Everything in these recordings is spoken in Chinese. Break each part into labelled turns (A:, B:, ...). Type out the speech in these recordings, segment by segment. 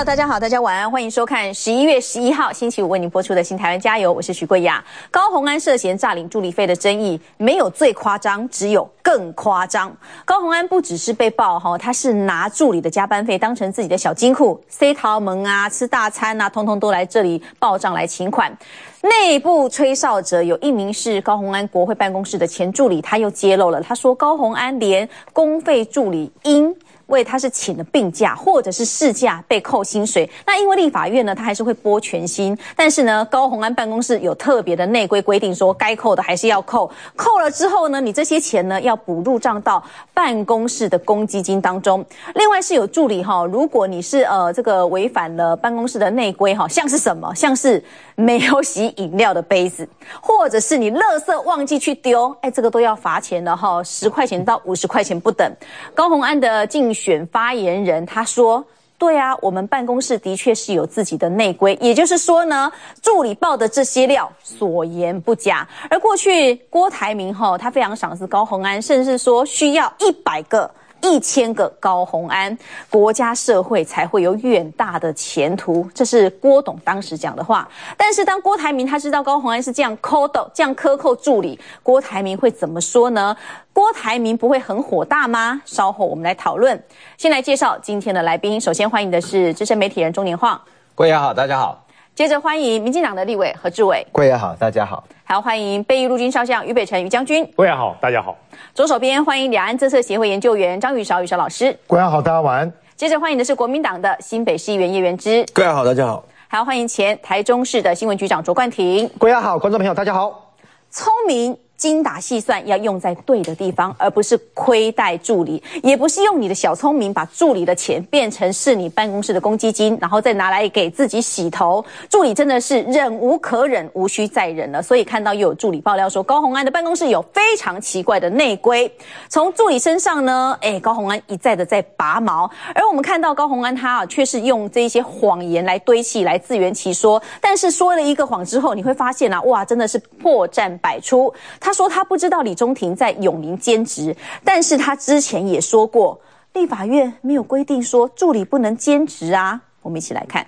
A: Hello， 大家好，大家晚安，欢迎收看11月11号星期五为您播出的《新台湾加油》，我是徐桂雅。高虹安涉嫌诈领助理费的争议，没有最夸张，只有更夸张。高虹安不只是被爆他是拿助理的加班费当成自己的小金库，塞桃门啊、吃大餐啊，通通都来这里报账来请款。内部吹哨者有一名是高虹安国会办公室的前助理，他又揭露了，他说高虹安连公费助理因为他是请了病假或者是事假被扣薪水，那因为立法院呢，他还是会拨全薪，但是呢，高虹安办公室有特别的内规规定说，该扣的还是要扣，扣了之后呢，你这些钱呢要补入账到办公室的公积金当中。另外是有助理如果你是这个违反了办公室的内规像是什么，像是没有洗饮料的杯子，或者是你垃圾忘记去丢，这个都要罚钱的10块钱到50块钱不等。高虹安的竞选发言人他说，对啊，我们办公室的确是有自己的内规，也就是说呢，助理报的这些料所言不假。而过去郭台铭他非常赏识高虹安，甚至说需要100个1000个高虹安，国家社会才会有远大的前途，这是郭董当时讲的话。但是当郭台铭他知道高虹安是这样抠的，这样克扣助理，郭台铭会怎么说呢？郭台铭不会很火大吗？稍后我们来讨论。先来介绍今天的来宾，首先欢迎的是资深媒体人钟年晃。
B: 桂雅好，大家好。
A: 接着欢迎民进党的立委何志伟。
C: 桂雅好，大家好。
A: 还要欢迎备役陆军少将于北辰于将军。
D: 桂雅好，大家好。
A: 左手边欢迎两岸政策协会研究员张宇韶老师。
C: 桂雅好，大家晚安。
A: 接着欢迎的是国民党的新北市议员叶元之。
B: 桂雅好，大家好。
A: 还要欢迎前台中市的新闻局长卓冠廷。
C: 桂雅好，观众朋友大家好。
A: 聪明精打细算要用在对的地方，而不是亏待助理，也不是用你的小聪明把助理的钱变成是你办公室的公积金，然后再拿来给自己洗头。助理真的是忍无可忍，无需再忍了。所以看到又有助理爆料说，高虹安的办公室有非常奇怪的内规。从助理身上呢，高虹安一再的在拔毛，而我们看到高虹安他却是用这些谎言来堆砌，来自圆其说。但是说了一个谎之后，你会发现哇，真的是破绽百出。他说他不知道李中庭在永林兼职，但是他之前也说过，立法院没有规定说助理不能兼职啊。我们一起来看。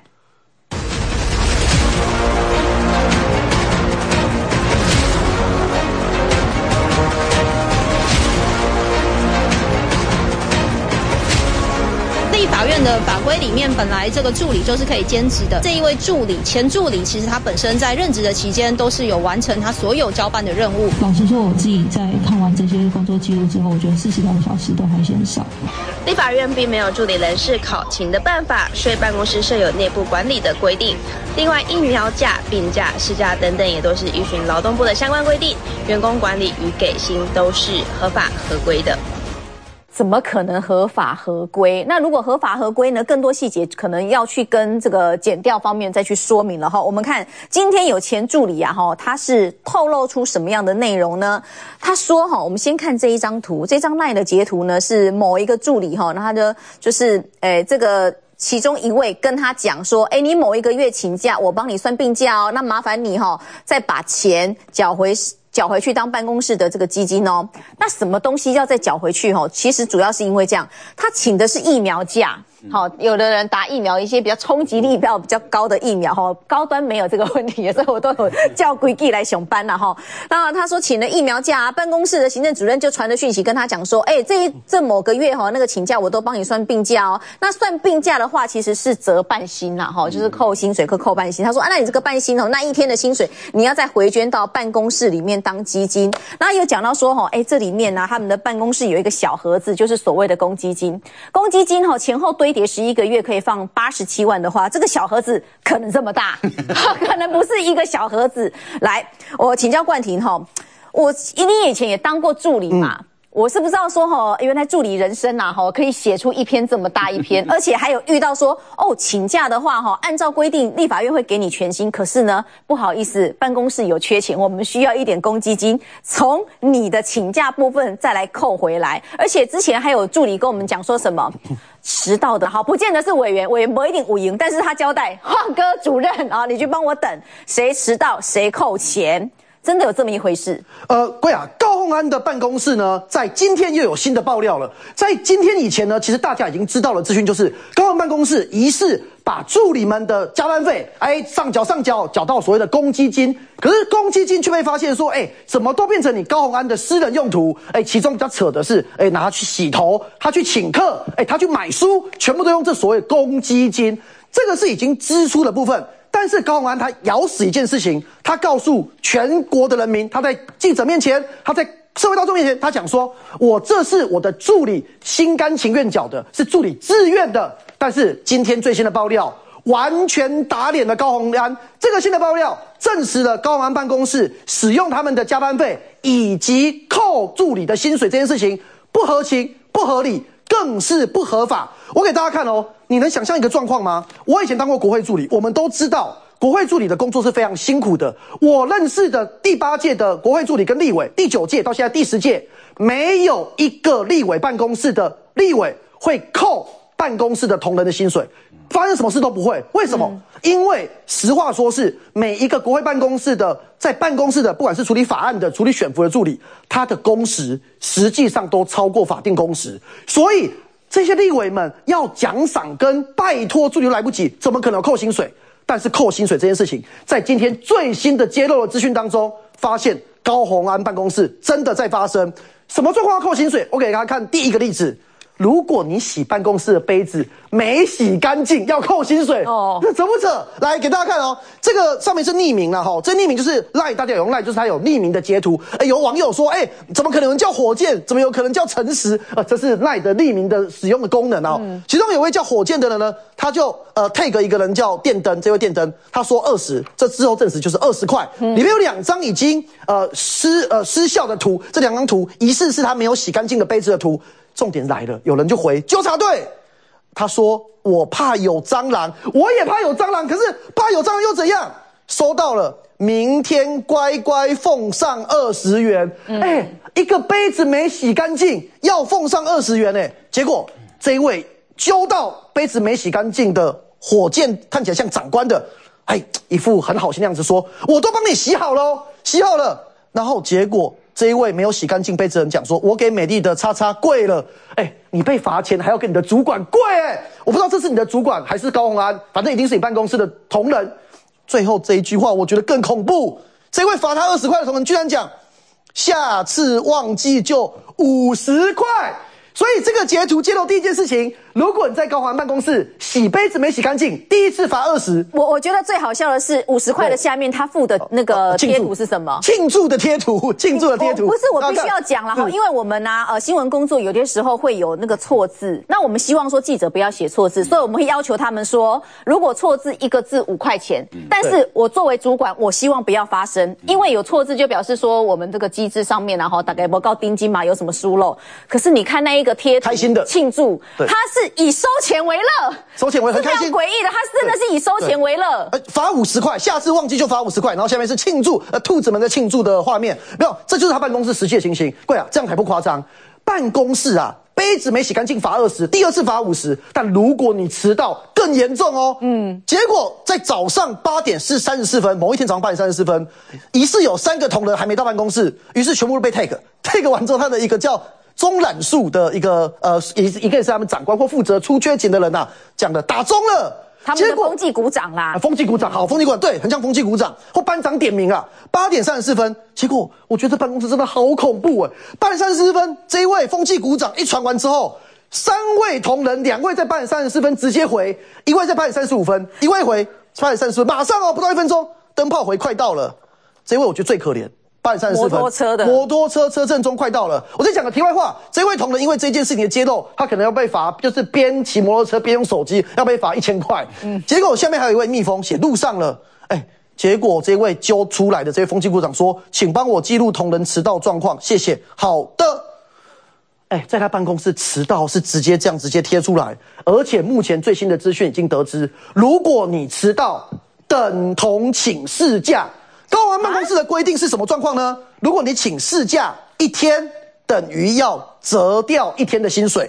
E: 立法院的法规里面，本来这个助理就是可以兼职的。这一位助理，前助理，其实他本身在任职的期间，都是有完成他所有交办的任务。
F: 老实说，我自己在看完这些工作记录之后，我觉得42个小时都还嫌少。
G: 立法院并没有助理人事考勤的办法，所以办公室设有内部管理的规定。另外，疫苗假、病假、事假等等，也都是依循劳动部的相关规定，员工管理与给薪都是合法合规的。
A: 怎么可能合法合规？那如果合法合规呢？更多细节可能要去跟这个检调方面再去说明了我们看今天有前助理他是透露出什么样的内容呢？他说我们先看这一张图，这张LINE的截图呢是某一个助理那他就是这个其中一位跟他讲说，你某一个月请假，我帮你算病假那麻烦你再把钱缴回去当办公室的这个基金那什么东西要再缴回去其实主要是因为这样，他请的是疫苗假。有的人打疫苗，一些比较冲击力比较高的疫苗高端没有这个问题，所以我都有叫规矩来上班啦那他说请了疫苗假办公室的行政主任就传了讯息跟他讲说，这某个月那个请假我都帮你算病假那算病假的话其实是折半薪啦就是扣薪水扣半薪。他说那你这个半薪那一天的薪水你要再回捐到办公室里面当基金。然后有讲到说这里面他们的办公室有一个小盒子，就是所谓的公积金。公积金前后堆叠11个月可以放87万的话，这个小盒子可能这么大可能不是一个小盒子。来，我请教冠廷你以前也当过助理嘛我是不知道说原来助理人生可以写出一篇这么大一篇而且还有遇到说请假的话按照规定立法院会给你全薪，可是呢不好意思，办公室有缺钱，我们需要一点公积金，从你的请假部分再来扣回来。而且之前还有助理跟我们讲说什么迟到的不见得是委员不一定有赢，但是他交代晃哥主任你去帮我等，谁迟到谁扣钱。真的有这么一回事？
C: 桂雅，高虹安的办公室呢，在今天又有新的爆料了。在今天以前呢，其实大家已经知道了资讯，就是高虹安办公室疑似把助理们的加班费，上缴缴到所谓的公积金，可是公积金却被发现说，怎么都变成你高虹安的私人用途？其中比较扯的是，拿它去洗头，他去请客，他去买书，全部都用这所谓公积金，这个是已经支出的部分。但是高虹安他咬死一件事情，他告诉全国的人民，他在记者面前，他在社会大众面前，他讲说，我这是我的助理心甘情愿缴的，是助理自愿的。但是今天最新的爆料完全打脸了高虹安，这个新的爆料证实了高虹安办公室使用他们的加班费以及扣助理的薪水这件事情不合情不合理，更是不合法。我给大家看哦，你能想象一个状况吗？我以前当过国会助理，我们都知道国会助理的工作是非常辛苦的。我认识的第8届的国会助理跟立委，第9届到现在第10届，没有一个立委办公室的立委会扣办公室的同仁的薪水，发生什么事都不会。为什么？因为实话说是每一个国会办公室的在办公室的，不管是处理法案的、处理选服的助理，他的工时实际上都超过法定工时，所以这些立委们要奖赏跟拜托助理都来不及，怎么可能有扣薪水？但是扣薪水这件事情，在今天最新的揭露的资讯当中，发现高虹安办公室真的在发生。什么状况要扣薪水？我给大家看第一个例子。如果你洗办公室的杯子没洗干净，要扣薪水哦，那扯不扯？来给大家看哦，这个上面是匿名啦，这匿名就是 LINE， 大家有用 LINE， 就是它有匿名的截图。有网友说，怎么可能有人叫火箭？怎么有可能叫诚实？这是 LINE 的匿名的使用的功能哦。其中有位叫火箭的人呢，他就tag 一个人叫电灯，这位电灯他说20，这之后证实就是20块，里面有2张已经失效的图，这2张图疑似是他没有洗干净的杯子的图。重点来了，有人就回纠察队，他说我怕有蟑螂，我也怕有蟑螂，可是怕有蟑螂又怎样？收到了，明天乖乖奉上20元。一个杯子没洗干净要奉上20元结果这一位揪到杯子没洗干净的火箭，看起来像长官的，一副很好心的样子说，我都帮你洗好了，洗好了。然后结果这一位没有洗干净杯子的人讲说，我给美丽的叉叉跪了。你被罚钱还要跟你的主管跪我不知道这是你的主管还是高虹安，反正一定是你办公室的同仁。最后这一句话我觉得更恐怖，这位罚他20块的同仁居然讲，下次忘记就50块。所以这个截图揭露第一件事情，如果你在高虹安办公室洗杯子没洗干净，第一次罚20。
A: 我觉得最好笑的是50块的下面他附的那个贴图是什么？
C: 庆祝的贴图，庆祝的贴图。
A: 不是，我必须要讲了因为我们新闻工作有些时候会有那个错字，那我们希望说记者不要写错字，所以我们会要求他们说，如果错字一个字5块钱，但是我作为主管，我希望不要发生，因为有错字就表示说我们这个机制上面大概不告盯紧嘛，有什么疏漏。可是你看那一个贴图，
C: 开心的
A: 庆祝，他是以收钱为乐，
C: 收钱为很开心，
A: 是非常诡异的，他真的是以收钱为乐。
C: 罚50块，下次忘记就罚50块，然后下面是庆祝，兔子们在庆祝的画面，没有，这就是他办公室实际的情形。贵这样还不夸张，办公室杯子没洗干净罚20，第2次罚50，但如果你迟到更严重哦。结果在早上8点34分，某一天早上8点34分，疑似有3个同仁还没到办公室，于是全部都被 tag 完之后，他的一个叫钟览树的一个一个也是他们长官或负责出缺勤的人讲的打钟了。
A: 他们的风纪股长啦，
C: 风纪股长好，风纪股长对，很像风纪股长或班长点名8点34分，结果我觉得这办公室真的好恐怖8点34分，这一位风纪股长一传完之后，3位同仁，2位在8点34分直接回，1位在8点35分，1位回8点34分，马上不到1分钟，灯泡回快到了。这一位我觉得最可怜。8点34分，摩托车车阵中快到了。我再讲个题外话，这位同仁因为这件事情的揭露，他可能要被罚，就是边骑摩托车边用手机，要被罚1000块。结果下面还有一位蜜蜂写路上了，结果这位揪出来的这位风纪股长说，请帮我记录同仁迟到状况，谢谢。好的。在他办公室迟到是直接贴出来，而且目前最新的资讯已经得知，如果你迟到，等同请事假。高虹安办公室的规定是什么状况呢？如果你请事假1天，等于要折掉1天的薪水，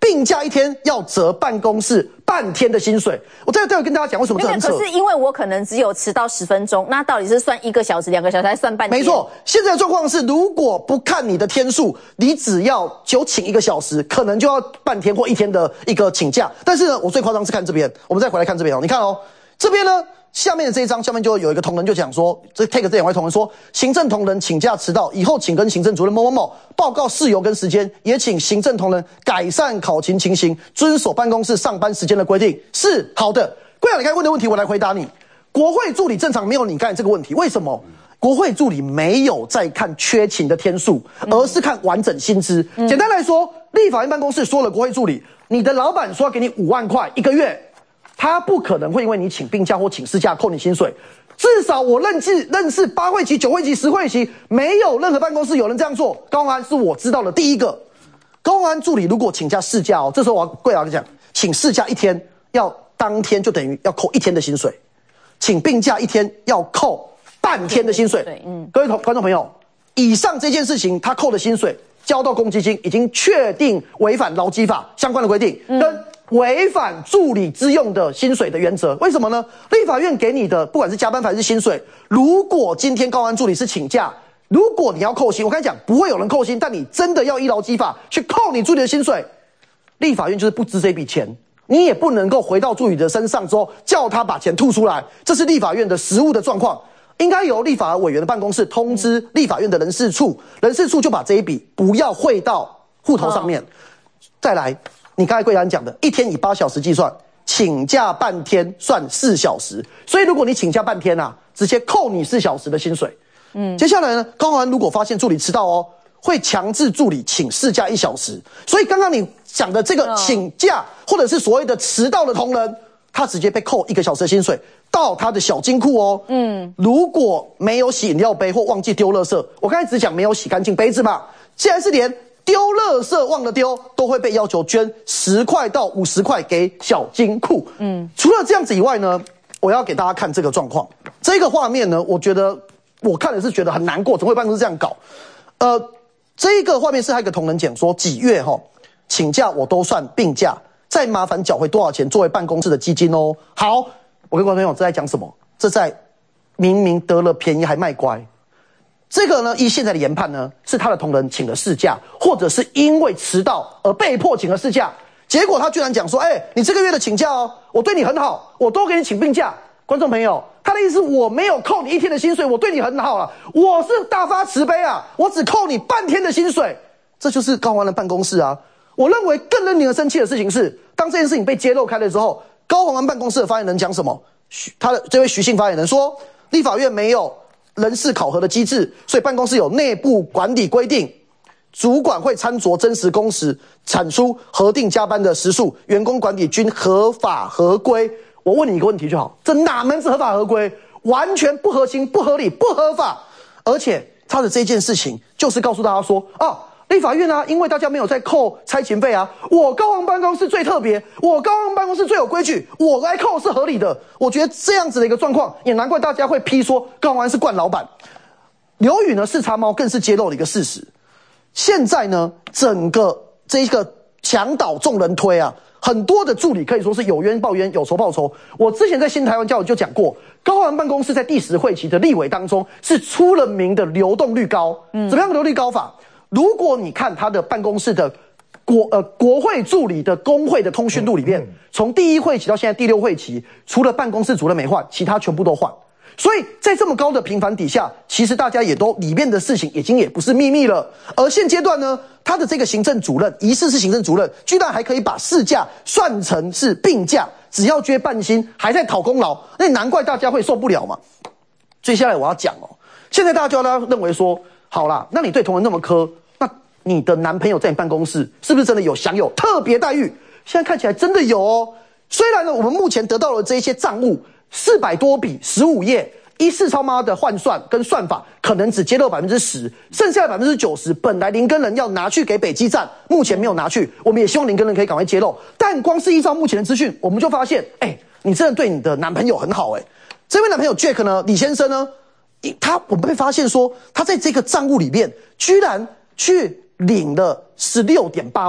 C: 病假一天要折办公室半天的薪水。我待会跟大家讲为什么这很扯。
A: 可是因为我可能只有迟到10分钟，那到底是算1个小时、2个小时，还是算半天？
C: 没错，现在的状况是，如果不看你的天数，你只要就请1个小时，可能就要半天或1天的一个请假。但是呢，我最夸张是看这边，我们再回来看这边哦，你看哦，这边呢。下面的这一张，下面就有一个同仁就讲说，这 take 这2位同仁说，行政同仁请假迟到，以后请跟行政主任某某某报告事由跟时间，也请行政同仁改善考勤情形，遵守办公室上班时间的规定，是好的。贵阳，你刚才问的问题，我来回答你。国会助理正常没有你刚才这个问题，为什么？国会助理没有在看缺勤的天数，而是看完整薪资。简单来说，立法院办公室说了，国会助理，你的老板说要给你5万块1个月。他不可能会因为你请病假或请事假扣你薪水，至少我认识8会期、9会期、10会期，没有任何办公室有人这样做。高虹安是我知道的第一个。高虹安助理如果请假事假这时候我要贵阳讲，请事假1天要当天就等于要扣1天的薪水，请病假1天要扣半天的薪水。各位观众朋友，以上这件事情他扣的薪水交到公积金，已经确定违反劳基法相关的规定，跟违反助理之用的薪水的原则。为什么呢？立法院给你的不管是加班费还是薪水，如果今天高虹安助理是请假，如果你要扣薪，我跟你讲不会有人扣薪，但你真的要依劳基法去扣你助理的薪水，立法院就是不支这笔钱，你也不能够回到助理的身上之后叫他把钱吐出来，这是立法院的实务的状况。应该由立法委员的办公室通知立法院的人事处，人事处就把这一笔不要汇到户头上面。再来，你刚才贵阳讲的1天以8小时计算，请假半天算4小时，所以如果你请假半天直接扣你4小时的薪水。接下来呢，高虹安如果发现助理迟到会强制助理请事假1小时。所以刚刚你讲的这个请假或者是所谓的迟到的同仁，他直接被扣1个小时的薪水到他的小金库如果没有洗饮料杯或忘记丢垃圾，我刚才只讲没有洗干净杯子嘛，现在是连丢垃圾忘了丢都会被要求捐10块到50块给小金库。除了这样子以外呢，我要给大家看这个状况。这个画面呢，我觉得我看的是觉得很难过，怎么会办公室这样搞？这个画面是还有一个同仁讲说，几月请假我都算病假，再麻烦缴回多少钱作为办公室的基金哦。好，我跟观众朋友这在讲什么？这在明明得了便宜还卖乖。这个呢，依现在的研判呢，是他的同仁请了事假，或者是因为迟到而被迫请了事假。结果他居然讲说，你这个月的请假我对你很好，我多给你请病假。观众朋友，他的意思我没有扣你1天的薪水，我对你很好我是大发慈悲我只扣你半天的薪水。这就是高虹安的办公室我认为更令人生气的事情是，当这件事情被揭露开了之后，高虹安办公室的发言人讲什么？他的这位徐姓发言人说，立法院没有人事考核的机制，所以办公室有内部管理规定，主管会参酌真实工时，产出核定加班的时数，员工管理均合法合规。我问你一个问题就好，这哪门子合法合规？完全不合情、不合理、不合法。而且他的这件事情就是告诉大家说立法院因为大家没有在扣差勤费我高虹办公室最特别，我高虹办公室最有规矩，我来扣是合理的。我觉得这样子的一个状况，也难怪大家会批说高虹安是惯老板。刘宇呢，视察猫更是揭露了一个事实，现在呢，整个这个墙倒众人推很多的助理可以说是有冤报冤，有仇报仇。我之前在新台湾教育就讲过，高虹安办公室在第10会期的立委当中是出了名的流动率高。怎么样的流动率高法？如果你看他的办公室的国会助理的工会的通讯录里面，从第1会期到现在第6会期，除了办公室主任没换，其他全部都换。所以在这么高的频繁底下，其实大家也都里面的事情已经也不是秘密了。而现阶段呢，他的这个行政主任，疑似是行政主任，居然还可以把事假算成是病假，只要捐半薪，还在讨功劳，那难怪大家会受不了嘛。接下来我要讲现在大家就要认为说，好啦，那你对同仁那么苛，那你的男朋友在你办公室是不是真的有享有特别待遇？现在看起来真的有虽然呢，我们目前得到了这些账务400多笔15页，依四超妈的换算跟算法，可能只揭露10%，剩下的90%本来林根人要拿去给北基站，目前没有拿去。我们也希望林根人可以赶快揭露。但光是依照目前的资讯，我们就发现，你真的对你的男朋友很好这位男朋友 Jack 呢，李先生呢，我们被发现说，他在这个账务里面居然去领了16.8万。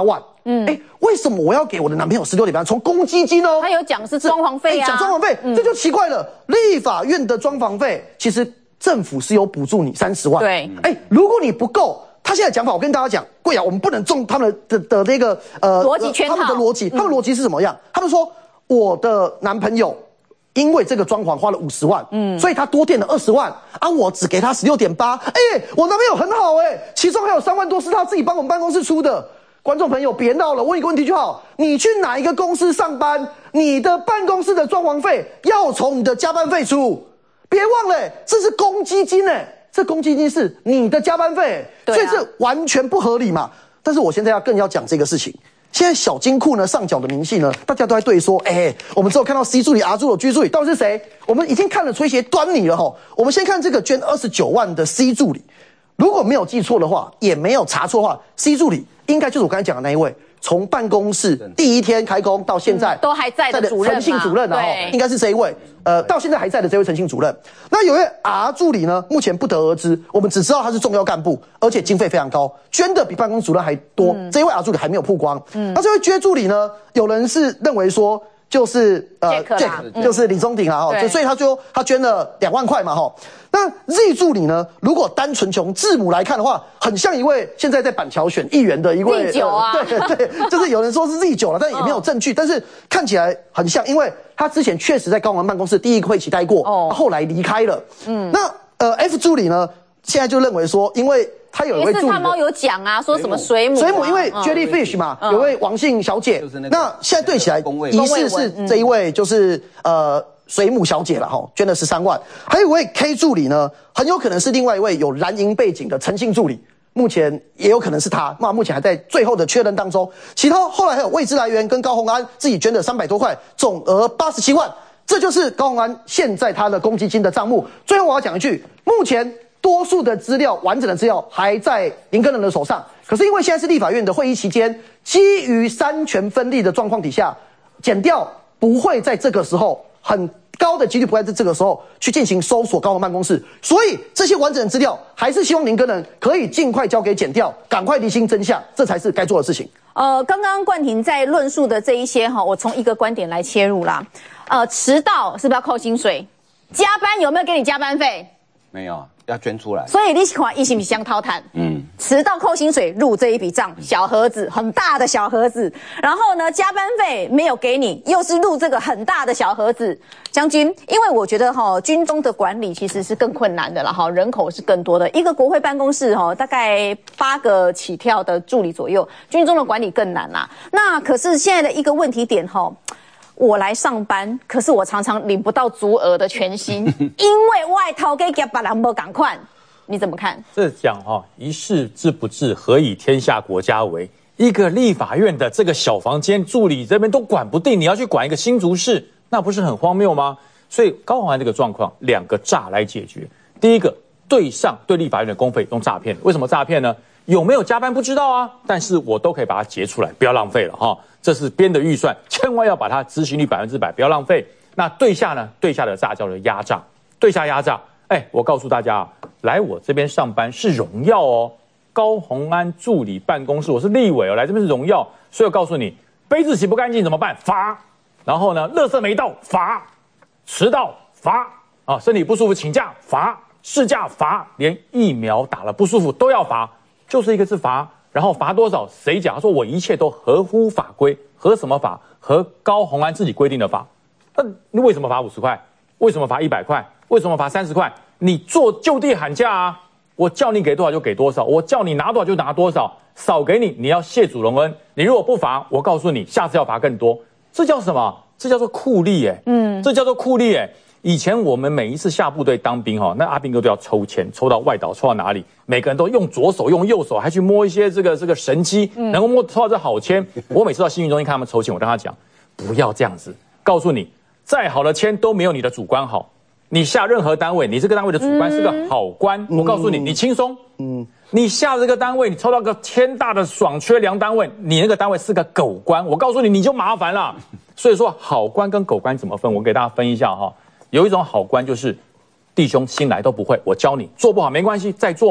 C: 为什么我要给我的男朋友16.8万？从公积金哦，
A: 他有讲是装潢费啊，
C: 讲装潢费，这就奇怪了。立法院的装潢费，其实政府是有补助你30万。
A: 对，
C: 如果你不够，他现在讲法，我跟大家讲，贵啊，我们不能中他们的那个
A: 逻辑圈套，
C: 他们的逻辑，他们逻辑是什么样？他们说我的男朋友因为这个装潢花了50万，所以他多垫了20万啊，我只给他16.8，我男朋友很好其中还有3万多是他自己帮我们办公室出的。观众朋友别闹了，问一个问题就好，你去哪一个公司上班，你的办公室的装潢费要从你的加班费出，别忘了这是公积金这公积金是你的加班费，所以这完全不合理嘛。但是我现在更要讲这个事情。现在小金库呢上缴的明细呢，大家都在对说，我们只有看到 C 助理、R 助理、G 助理，到底是谁？我们已经看了出一些端倪了齁。我们先看这个捐29万的 C 助理，如果没有记错的话，也没有查错的话 ，C 助理应该就是我刚才讲的那一位，从办公室第一天开工到现在
A: 都还在的主任
C: 诚信主任应该是这一位。到现在还在的这位诚信主任。那有一位 R 助理呢，目前不得而知，我们只知道他是重要干部，而且经费非常高，捐的比办公主任还多。这一位 R 助理还没有曝光。那这位J助理呢，有人是认为说就是Jack 就是李宗鼎啊所以他捐了2万块嘛那 Z 助理呢，如果单纯从字母来看的话，很像一位现在在板桥选议员的一位
A: Z9啊，
C: 对，就是有人说是 Z9了，但也没有证据，但是看起来很像，因为他之前确实在高虹安办公室第一个会期待过，后来离开了。那F 助理呢，现在就认为说，因为他有一位助理，
A: 也是他猫有讲啊，说什么水母，
C: 因为 Jellyfish 嘛，有位王姓小姐，那现在对起来疑似是这一位就是水母小姐了捐了13万，还有一位 K 助理呢，很有可能是另外一位有蓝营背景的诚信助理，目前也有可能是他，那目前还在最后的确认当中。其他后来还有未知来源跟高虹安自己捐的300多块，总额87万，这就是高虹安现在他的公积金的账目。最后我要讲一句，目前多数的资料，完整的资料还在林耕仁的手上，可是因为现在是立法院的会议期间，基于三权分立的状况底下，检调不会在这个时候，很高的几率不会在这个时候去进行搜索高虹办公室，所以这些完整的资料还是希望林耕仁可以尽快交给检调，赶快厘清真相，这才是该做的事情。
A: 刚刚冠廷在论述的这一些我从一个观点来切入啦。迟到是不是要扣薪水？加班有没有给你加班费？
B: 没有，要捐出来。
A: 所以你是看一起相掏谈，迟到扣薪水入这一笔账，小盒子，很大的小盒子。然后呢，加班费没有给你，又是入这个很大的小盒子。将军，因为我觉得军中的管理其实是更困难的啦人口是更多的，一个国会办公室大概8个起跳的助理左右，军中的管理更难啦。那可是现在的一个问题点我来上班，可是我常常领不到足额的全薪，因为外头给别人没赶快，你怎么看？
D: 这讲一事治不治，何以天下国家为？一个立法院的这个小房间助理这边都管不定，你要去管一个新竹市，那不是很荒谬吗？所以高虹安这个状况，2个诈来解决。第一个，对立法院的公费用诈骗，为什么诈骗呢？有没有加班不知道啊，但是我都可以把它结出来，不要浪费了这是编的预算，千万要把它执行率100%，不要浪费。那对下呢？对下的诈叫做压榨，对下压榨。我告诉大家来我这边上班是荣耀高虹安助理办公室，我是立委来这边是荣耀，所以我告诉你，杯子洗不干净怎么办？罚。然后呢，垃圾没到罚，迟到罚身体不舒服请假罚，事假罚，连疫苗打了不舒服都要罚，就是一个字罚。然后罚多少？谁讲？他说我一切都合乎法规，合什么法？合高虹安自己规定的法。那你为什么罚50块？为什么罚100块？为什么罚30块？你就地喊价啊！我叫你给多少就给多少，我叫你拿多少就拿多少，少给你，你要谢主隆恩。你如果不罚，我告诉你，下次要罚更多。这叫什么？这叫做酷吏这叫做酷吏以前我们每一次下部队当兵那阿兵哥都要抽签，抽到外岛，抽到哪里，每个人都用左手用右手，还去摸一些这个神机，能够抽到这好签。我每次到新运中心看他们抽签，我跟他讲，不要这样子，告诉你，再好的签都没有你的主官好。你下任何单位，你这个单位的主官是个好官，我告诉你，你轻松。你下这个单位，你抽到个天大的爽缺粮单位，你那个单位是个狗官，我告诉你，你就麻烦了。所以说，好官跟狗官怎么分？我给大家分一下有一种好官就是弟兄新来都不会，我教你做不好没关系，再做嘛。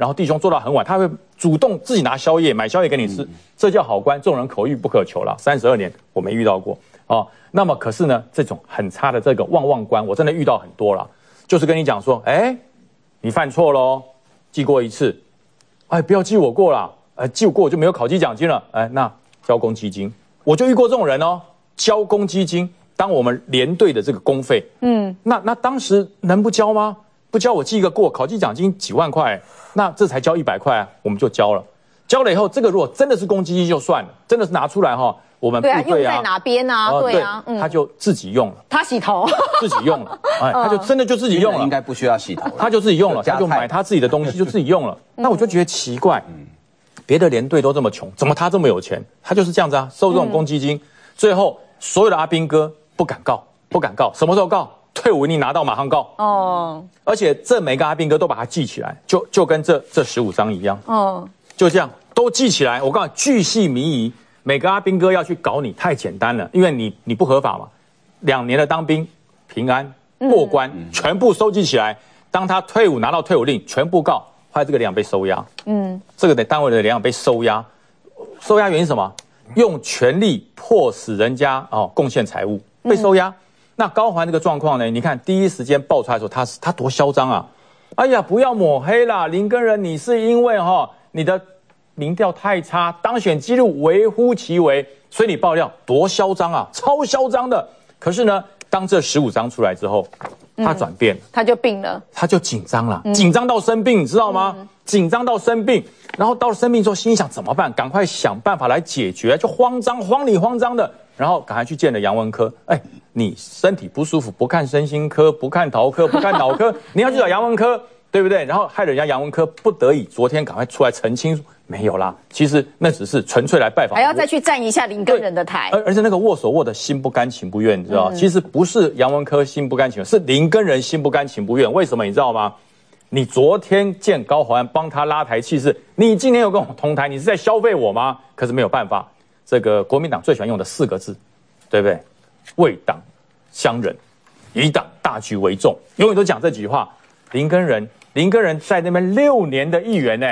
D: 然后弟兄做到很晚，他会主动自己拿宵夜买宵夜给你吃，这叫好官，这种人口遇不可求了。32年我没遇到过哦。那么可是呢，这种很差的这个旺官，我真的遇到很多了，就是跟你讲说，你犯错喽，记过一次，不要记我过了，记我过我就没有考绩奖金了，那交公积金，我就遇过这种人哦，交公积金当我们连队的这个公费，那当时能不交吗？不交我记一个过，考绩奖金几万块，那这才交100块，我们就交了。交了以后，这个如果真的是公积金就算了，真的是拿出来我们部队
A: 用在哪边啊？对啊，
D: 他就自己用了，
A: 他洗头，
D: 自己用了，他就真的就自己用了，
B: 应该不需要洗头，
D: 他就自己用了，他就买他自己的东西就自己用了。那我就觉得奇怪，别的连队都这么穷，怎么他这么有钱？他就是这样子啊，收这种公积金，最后所有的阿兵哥不敢告，什么时候告？退伍你拿到马上告哦，而且这每个阿兵哥都把它记起来，就跟这15张一样哦，就这样都记起来。我告诉你，巨细靡遗，每个阿兵哥要去搞你太简单了，因为你不合法嘛，2年的当兵平安过关，全部收集起来。当他退伍拿到退伍令，全部告，后来这个粮被收押，这个单位的粮被收押，收押原因是什么？用权力迫使人家贡献财物，被收押。那高环这个状况呢？你看第一时间爆出来的时候，他多嚣张啊！哎呀，不要抹黑啦，林耕仁，你是因为你的民调太差，当选几率微乎其微，所以你爆料，多嚣张啊，超嚣张的。可是呢，当这15张出来之后，他转变了，
A: 他就病了，
D: 他就紧张了，紧张到生病，你知道吗？紧张到生病，然后到了生病之后，心想怎么办？赶快想办法来解决，就慌里慌张的，然后赶快去见了杨文科，你身体不舒服，不看身心科，不看头科，不看脑科，你要去找杨文科，对不对？然后害人家杨文科不得已，昨天赶快出来澄清，没有啦，其实那只是纯粹来拜访，
A: 还要再去站一下林耕仁的台，
D: 而且那个握手握的心不甘情不愿，你知道其实不是杨文科心不甘情愿，是林耕仁心不甘情不愿。为什么你知道吗？你昨天见高虹安帮他拉抬气势，你今天有跟我同台，你是在消费我吗？可是没有办法，这个国民党最喜欢用的4个字，对不对？为党相忍，以党大局为重，永远都讲这几句话。林耕仁在那边6年的议员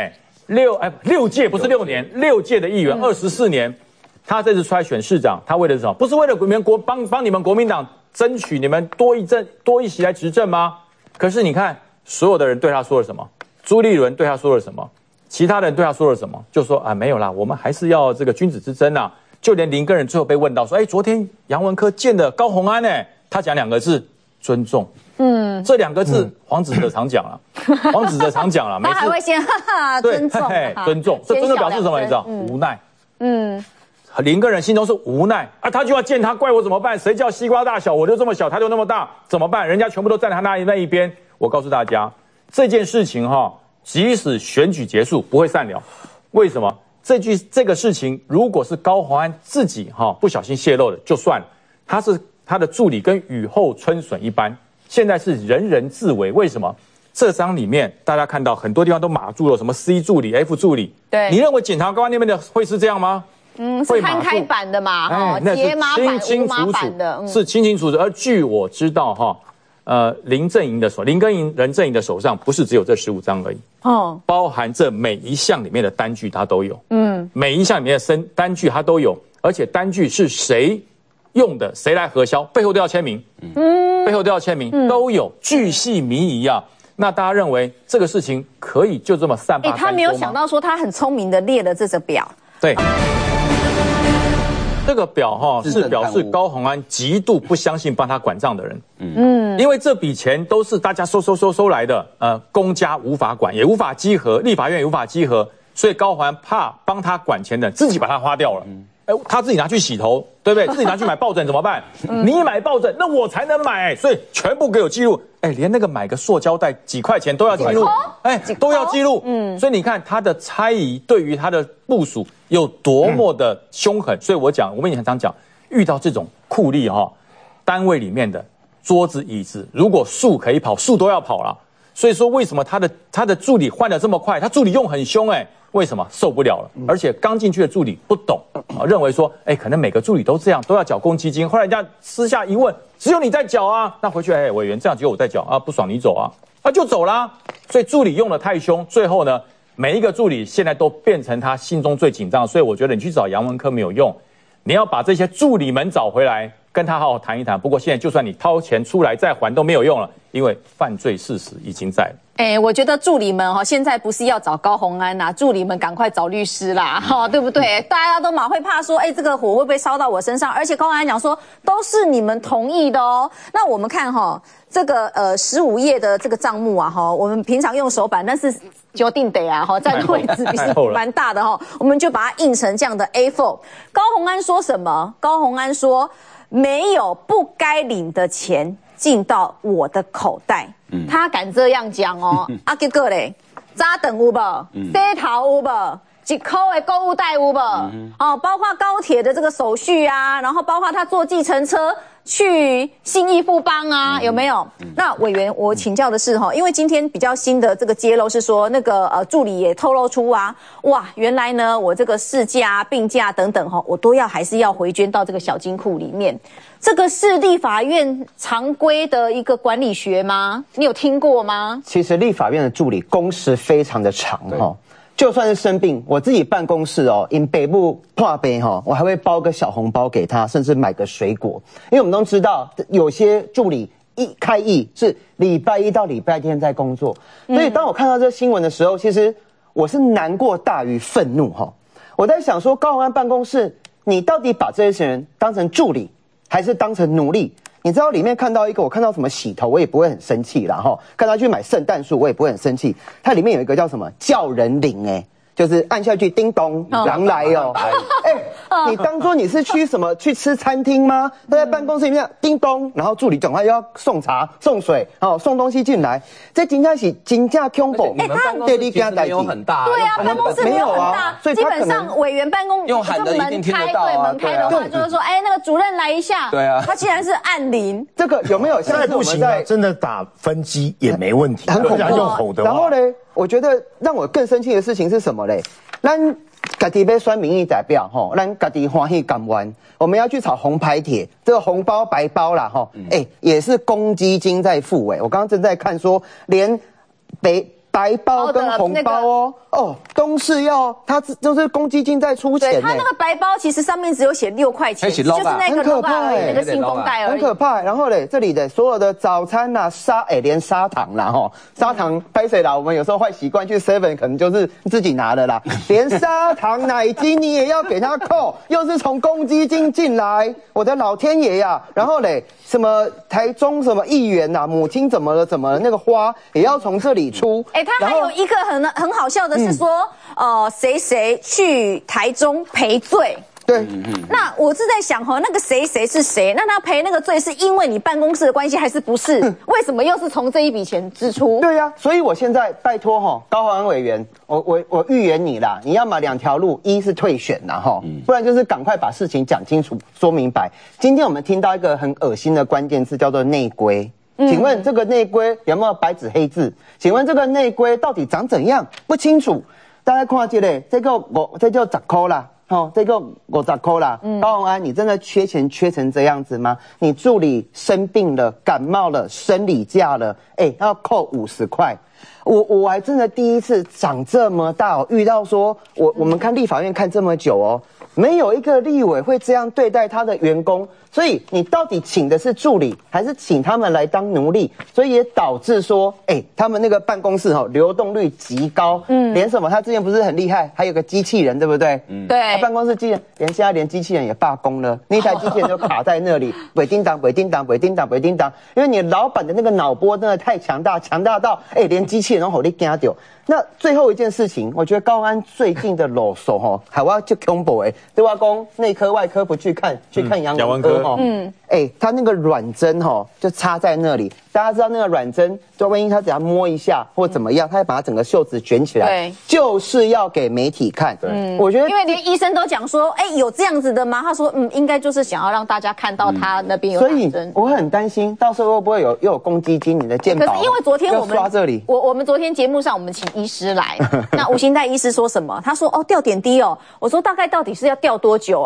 D: 6届不是6年，6届的议员，24年，他这次出来选市长，他为的是什么？不是为了帮你们国民党争取你们多一席来执政吗？可是你看，所有的人对他说了什么？朱立伦对他说了什么？其他人对他说了什么？就说没有啦，我们还是要这个君子之争啊。就连林耕仁最后被问到说，昨天杨文科见了高虹安他讲2个字，尊重。这2个字黄子哲常讲了，他
A: 还会先哈哈尊重，
D: 尊重。这尊重表示什么？你知道？无奈。林耕仁心中是无奈啊，他就要见他，怪我怎么办？谁叫西瓜大小，我就这么小，他就那么大，怎么办？人家全部都站他那一边。我告诉大家，这件事情即使选举结束不会善了，为什么？这个事情，如果是高虹安自己不小心泄露的就算了，他的助理跟雨后春笋一般，现在是人人自危。为什么？这张里面大家看到很多地方都码住了什么 C 助理、F 助理，
A: 对，
D: 你认为检察官那边的会是这样吗？
A: 是摊开版的嘛，解码版、无码版的，
D: 是清楚的。而据我知道林耕仁阵营的手上不是只有这15张而已，包含这每一项里面的单据他都有，每一项里面的单据他都有，而且单据是谁用的，谁来核销，背后都要签名，都有，巨细靡遗啊。那大家认为这个事情可以就这么善罢甘休吗？
A: 他没有想到说他很聪明的列了这个表，
D: 对。这个表是表示高虹安极度不相信帮他管账的人，因为这笔钱都是大家收来的，公家无法管，也无法稽核，立法院也无法稽核，所以高虹安怕帮他管钱的自己把它花掉了，他自己拿去洗头，对不对？自己拿去买抱枕怎么办？你买抱枕，那我才能买，所以全部给我记录，连那个买个塑胶袋几块钱都要记录，都要记录，所以你看他的猜疑对于他的部署有多么的凶狠，所以我们也很常讲，遇到这种酷吏单位里面的桌子椅子，如果树可以跑，树都要跑了。所以说为什么他的助理换得这么快？他助理用很凶为什么？受不了了。而且刚进去的助理不懂，认为说可能每个助理都这样，都要缴公积金。后来人家私下一问，只有你在缴啊，那回去委员这样只有我在缴啊，不爽你走啊，就走啦。所以助理用得太凶，最后呢， 每一个助理现在都变成他心中最紧张，所以我觉得你去找杨文科没有用，你要把这些助理们找回来，跟他好好谈一谈。不过现在就算你掏钱出来再还都没有用了，因为犯罪事实已经在了。
A: 我觉得助理们现在不是要找高虹安啦，助理们赶快找律师啦，对不对？大家都蛮会怕说，这个火会不会烧到我身上？而且高虹安讲说，都是你们同意的哦。那我们看这个15页的这个账目啊，我们平常用手板，但是就定得啊，占的位置蛮大的我们就把它印成这样的 A4。高虹安说什么？高虹安说没有不该领的钱进到我的口袋。他敢这样讲结果嘞，早顿有无？低头有无？1块的购物袋有无？包括高铁的这个手续啊，然后包括他坐计程车去信义富邦啊，有没有？那委员，我请教的是因为今天比较新的这个揭露是说，那个助理也透露出哇，原来呢我这个事假、病假等等我都还是要回捐到这个小金库里面。这个是立法院常规的一个管理学吗？你有听过吗？
H: 其实立法院的助理工时非常的长就算是生病，我自己办公室因北部破病我还会包个小红包给他，甚至买个水果。因为我们都知道，有些助理开议是礼拜一到礼拜天在工作，所以当我看到这新闻的时候，其实我是难过大于愤怒我在想说，高虹安办公室，你到底把这些人当成助理，还是当成奴隶？你知道里面看到我看到什么洗头，我也不会很生气啦看他去买圣诞树，我也不会很生气。它里面有一个叫什么叫人铃就是按下去叮咚，狼来你当作你是去什么去吃餐厅吗？他在办公室里面叮咚，然后助理赶快要送茶、送水，送东西进来。这真的是真正恐怖。
B: 你们办公室其实没有很大，
A: 对啊，办公室没有很大，所以基本上委员办公
B: 用喊的一定听得到啊。
A: 门开的话就是说，那个主任来一下。
B: 对啊，
A: 他竟然是按铃。
H: 这个有没有？
I: 现在不行啊，真的打分机也没问题，
H: 很恐怖。
I: 用吼的话。
H: 然后呢，我觉得让我更生气的事情是什么嘞？咱家己要选民意代表咱家己欢喜甘愿，我们要去炒红牌帖，这个红包白包啦也是公积金在付我刚刚正在看说，连白包跟红包都是要他就是公积金在出钱。
A: 对，他那个白包其实上面只有写6块钱，就是那个 logo 那个信封袋而已，
H: 很可怕。然后嘞，这里的所有的早餐啦、连砂糖啦砂糖拍谁啦？我们有时候坏习惯去 7 可能就是自己拿的啦，连砂糖奶精你也要给他扣，又是从公积金进来，我的老天爷呀！然后嘞，什么台中什么议员呐，母亲怎么了那个花也要从这里出。
A: 他还有一个很好笑的是说，谁去台中赔罪。
H: 对，
A: 那我是在想那个谁是谁？那他赔那个罪是因为你办公室的关系还是不是？为什么又是从这一笔钱支出？
H: 对呀，所以我现在拜托高虹安委员，我预言你啦，你要么2条路，一是退选啦不然就是赶快把事情讲清楚、说明白。今天我们听到一个很恶心的关键字，叫做内规。请问这个内规有没有白纸黑字？请问这个内规到底长怎样？不清楚。大家看这个，这叫10块啦，这个50块啦。高虹安，你真的缺钱缺成这样子吗？你助理生病了、感冒了、生理假了，要扣50块。我还真的第一次长这么大遇到说，我们看立法院看这么久没有一个立委会这样对待他的员工，所以你到底请的是助理，还是请他们来当奴隶？所以也导致说，他们那个办公室流动率极高，连什么他之前不是很厉害，还有个机器人，对不对？
A: 对，
H: 他办公室机器人，现在连机器人也罢工了，那台机器人就卡在那里，尾叮当，因为你老板的那个脑波真的太强大到，连机器人都吼你惊到。那最后一件事情，我觉得高虹安最近的啰嗦还要就恐怖对我讲内科外科不去看，去看杨文科他那个软针就插在那里，大家知道那个软针，就万一他只要摸一下或怎么样，他会把他整个袖子卷起来，就是要给媒体看。我觉得
A: 因为连医生都讲说，有这样子的吗？他说应该就是想要让大家看到他那边有软针。
H: 所以我很担心，到时候会不会又有公积金你的健保？
A: 可是因为昨天我们
H: 刷这里，
A: 我们昨天节目上我们请医师来，那吴欣岱医师说什么？他说调点滴我说大概到底是要调多久啊？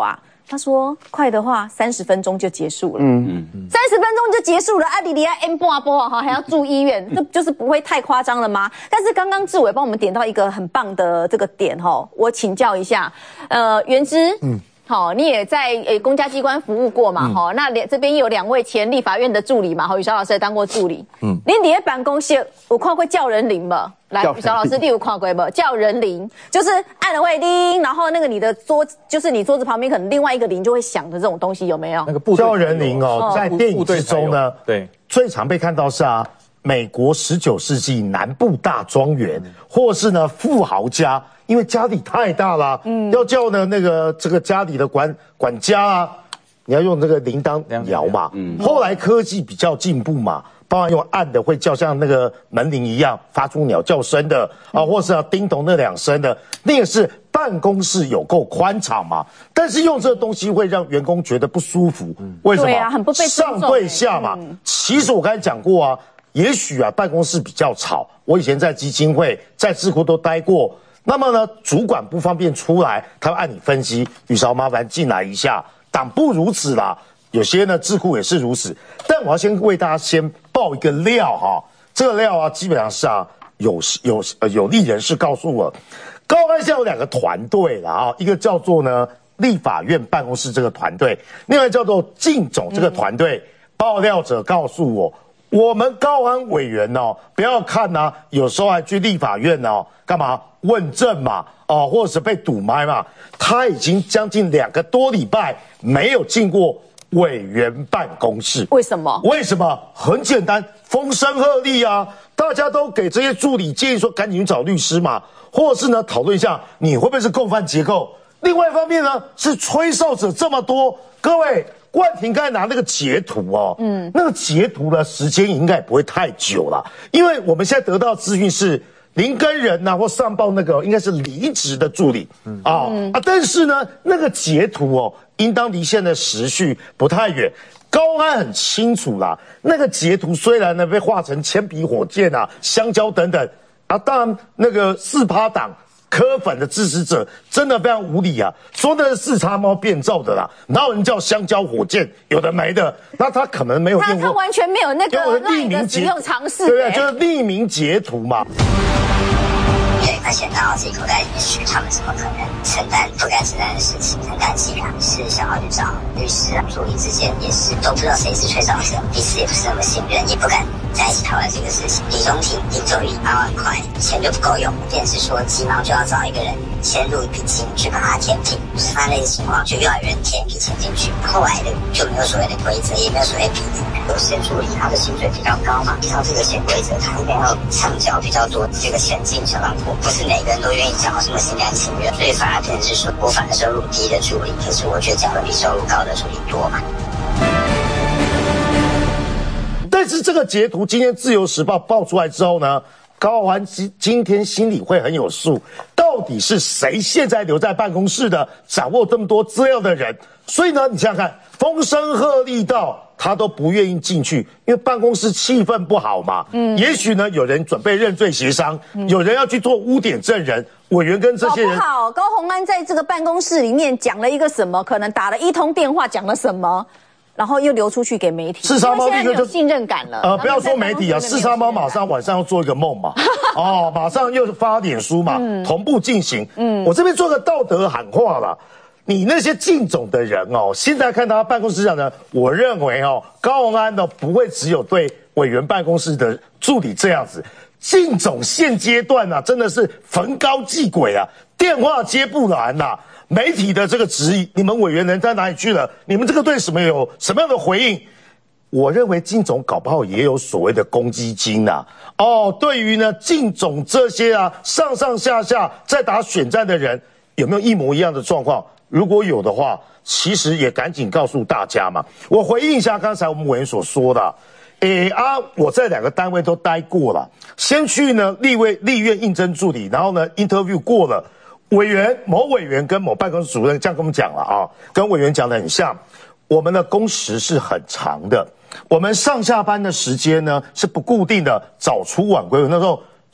A: 他说快的话30分钟就结束了，30分钟就结束了，阿迪利亚 M 波哈还要住医院，这就是不会太夸张了吗？但是刚刚志伟帮我们点到一个很棒的这个点哈，我请教一下，元之，好，你也在公家机关服务过嘛？哈，那这边有2位前立法院的助理嘛？哈，宇韶老师也当过助理。您在办公室有看过叫人铃吗？来，宇韶老师，你有看过吗？叫人铃就是按了会铃，然后那个你的就是你桌子旁边可能另外一个铃就会响的这种东西有没有？
I: 那个叫人铃哦，在电影之中呢，对，最常被看到是美国19世纪南部大庄园，或是呢富豪家。因为家里太大了，要叫呢这个家里的管家你要用这个铃铛摇嘛。后来科技比较进步嘛，包含用按的会叫像那个门铃一样发出鸟叫声的或是叮咚那2声的，那个是办公室有够宽敞嘛。但是用这个东西会让员工觉得不舒服，为什么？
A: 对啊，很不被尊重。
I: 上对下嘛。其实我刚才讲过也许办公室比较吵，我以前在基金会、在智库都待过。那么呢，主管不方便出来，他会按你分析，宇韶麻烦进来一下。党不如此啦，有些呢智库也是如此。但我要先为大家先爆一个料这个料基本上是有利人士告诉我，高安现在有2个团队了一个叫做呢立法院办公室这个团队，另外叫做靳总这个团队。爆料者告诉我们高安委员不要看有时候还去立法院干嘛问政嘛，或者是被堵麦嘛。他已经将近2个多礼拜没有进过委员办公室。
A: 为什么？
I: 很简单，风声鹤唳大家都给这些助理建议说赶紧去找律师嘛，或者是呢讨论一下你会不会是共犯结构。另外一方面呢是吹哨者这么多，各位。冠廷刚才拿那个截图那个截图的时间应该也不会太久了，因为我们现在得到资讯是林根仁或上报那个应该是离职的助理但是呢那个截图应当离现在的时序不太远。高安很清楚啦，那个截图虽然呢被画成铅笔火箭香蕉等等当然那个4%党柯粉的支持者真的非常无理说那是4叉猫变造的啦，哪有人叫香蕉火箭，有的没的，那他可能没有用过，
A: 他完全没有那个匿名使用尝试，
I: 对不对？就是匿名截图嘛。
J: 那钱拿到自己口袋里面去，他们怎么可能承担不该承担的事情？很感激是想要去找律师助理之间也是都不知道谁是吹哨者，彼此也不是那么信任，也不敢在一起讨论这个事情。李中庭林周瑜8万块钱就不够用，便是说急忙就要找一个人先入一笔金去把它填平，犯类的情况就要有人填一笔钱进去。后来的就没有所谓的规则，也没有所谓比例。有些助理他的薪水比较高嘛，依照这个潜规则，他应该要上缴比较多这个钱进小账户，不是每个人都愿意缴这么心甘情愿，所以反而变成是说我反而收入低的助理，可是我却缴的比收入高的助理多嘛。
I: 但是这个截图今天《自由时报》爆出来之后呢，高虹安今天心里会很有数，到底是谁现在留在办公室的，掌握这么多资料的人？所以呢，你想想看，风声鹤唳到他都不愿意进去，因为办公室气氛不好嘛。也许呢，有人准备认罪协商，有人要去做污点证人，委员跟这些人。
A: 搞不好高虹安在这个办公室里面讲了一个什么，可能打了1通电话，讲了什么。然后又流出去给媒体，
I: 四叉猫立刻就
A: 信任感了。
I: 不要说媒体四叉猫马上晚上要做一个梦嘛，马上又发脸书嘛，同步进行。我这边做个道德喊话啦，你那些靳总的人现在看他办公室上的，我认为高虹安不会只有对委员办公室的助理这样子。靳总现阶段真的是焚高祭鬼电话接不完媒体的这个质疑，你们委员人在哪里去了？你们这个对什么有什么样的回应？我认为靳总搞不好也有所谓的公积金对于呢靳总这些上上下下在打选战的人，有没有一模一样的状况？如果有的话，其实也赶紧告诉大家嘛。我回应一下刚才我们委员所说的。我在2个单位都待过了，先去呢立院应征助理，然后呢 interview 过了。某委员跟某办公室主任这样跟我们讲了跟委员讲的很像，我们的工时是很长的，我们上下班的时间呢是不固定的，早出晚归。那时候